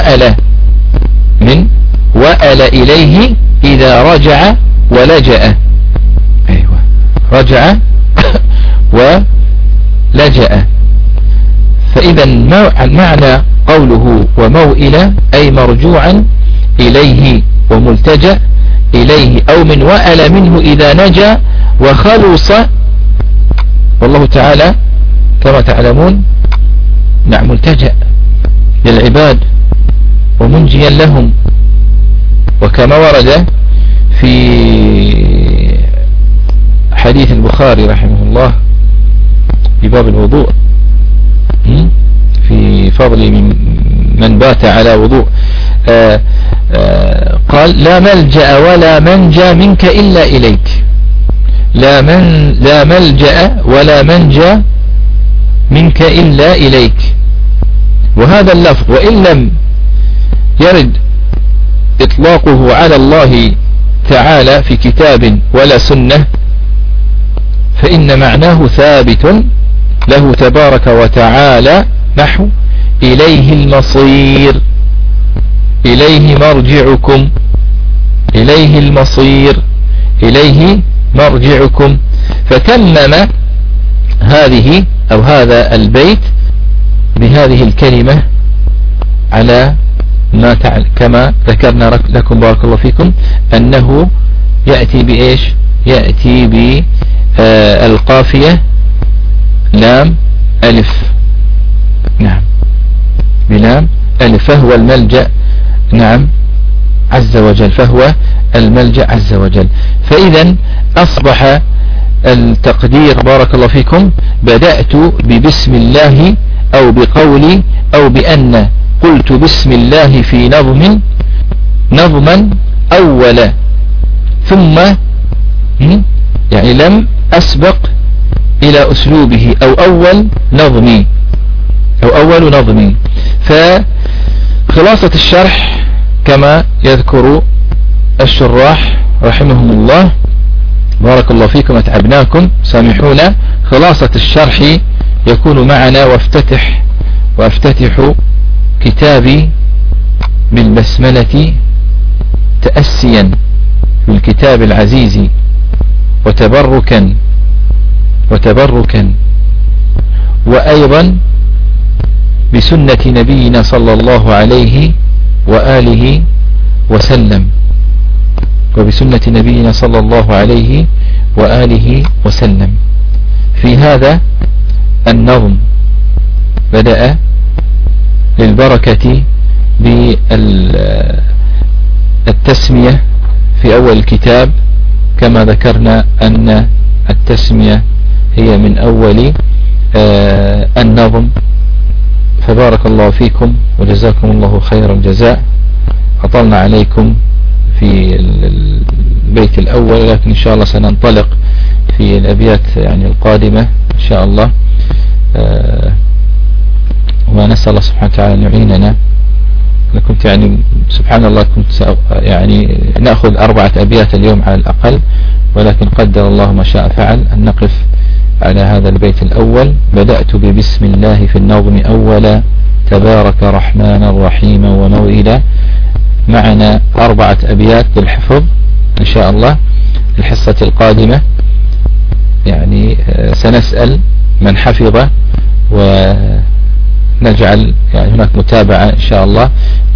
وأل إليه إذا رجع ولجأ. أيوة، رجع ولجأ. فإذا معنى قوله وموئلة أي مرجوعا إليه وملتجأ إليه، أو من وأل منه إذا نجا وخلص، والله تعالى كما تعلمون نعم ملتجأ للعباد ومنجيا لهم، وكما ورد في حديث البخاري رحمه الله في باب الوضوء في فضل من بات على وضوء، قال لا ملجأ ولا منجى منك إلا إليك. لا ملجأ ولا منجى منك إلا إليك. وهذا اللفظ وإن لم يرد إطلاقه على الله تعالى في كتاب ولا سنة، فإن معناه ثابت له تبارك وتعالى، نحو إليه المصير، إليه مرجعكم، إليه المصير، إليه مرجعكم. فتمم هذه أو هذا البيت بهذه الكلمة على كما ذكرنا لكم بارك الله فيكم أنه يأتي بإيش؟ يأتي بالقافية لام ألف. نعم، بلام ألف، فهو الملجأ. نعم، عز وجل، فهو الملجأ عز وجل. فإذا أصبح التقدير بارك الله فيكم بدأت ببسم الله أو بقولي أو بأن قلت بسم الله في نظما أول، ثم يعني لم أسبق إلى أسلوبه أو أول نظمي. فخلاصة الشرح كما يذكر الشراح رحمهم الله بارك الله فيكم، أتعبناكم سامحونا. خلاصة الشرح يكون معنا وافتتح كتابي بالبسملة تأسيا بالكتاب العزيز وتبركا وأيضا بسنة نبينا صلى الله عليه وآله وسلم، في هذا النظم بدأ للبركة بالتسمية في أول الكتاب، كما ذكرنا أن التسمية هي من أول النظم. فبارك الله فيكم وجزاكم الله خير الجزاء. أطلنا عليكم في البيت الأول، لكن إن شاء الله سننطلق في الأبيات يعني القادمة إن شاء الله. ونسأل الله سبحانه وتعالى أن يعيننا. أنا كنت يعني سبحان الله كنت يعني نأخذ 4 أبيات اليوم على الأقل، ولكن قدر الله ما شاء فعل أن نقف على هذا البيت الأول. بدأت ببسم الله في النظم أولا، تبارك رحمن رحيما وموئلا. معنا 4 أبيات للحفظ إن شاء الله. الحصة القادمة يعني سنسأل من حفظ، ونجعل يعني هناك متابعة إن شاء الله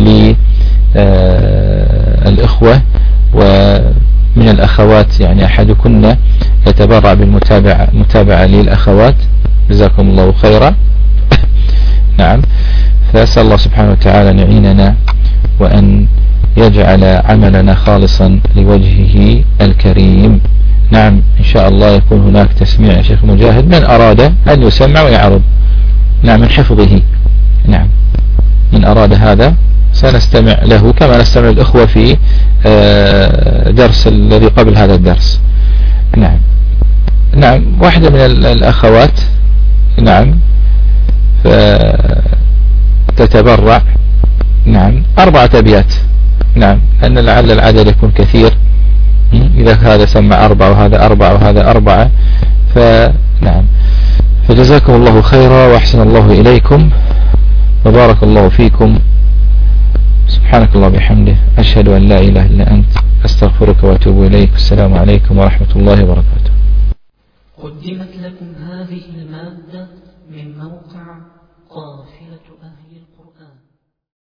للإخوة، ومن الأخوات يعني أحدكن يتبرع بالمتابعة للأخوات، جزاكم الله خيرا. نعم، فأسأل الله سبحانه وتعالى أن يعيننا وأن يجعل عملنا خالصا لوجهه الكريم. نعم، إن شاء الله يكون هناك تسميع يا شيخ مجاهد، من أراد أن يسمع ويعرض نعم من حفظه. نعم، من أراد هذا سنستمع له كما نستمع الأخوة في درس الذي قبل هذا الدرس. نعم، واحدة من الأخوات نعم تتبرع 4 أبيات. نعم، لأن لعل العدد يكون كثير، إذا هذا سمع 4 وهذا 4 وهذا 4. فنعم، فجزاكم الله خيرا وأحسن الله إليكم وبارك الله فيكم. سبحانك الله بحمده، أشهد أن لا إله إلا أنت، أستغفرك وأتوب إليك. السلام عليكم ورحمة الله وبركاته. قدمت لكم هذه المادة من موقع قافلة أهل القرآن.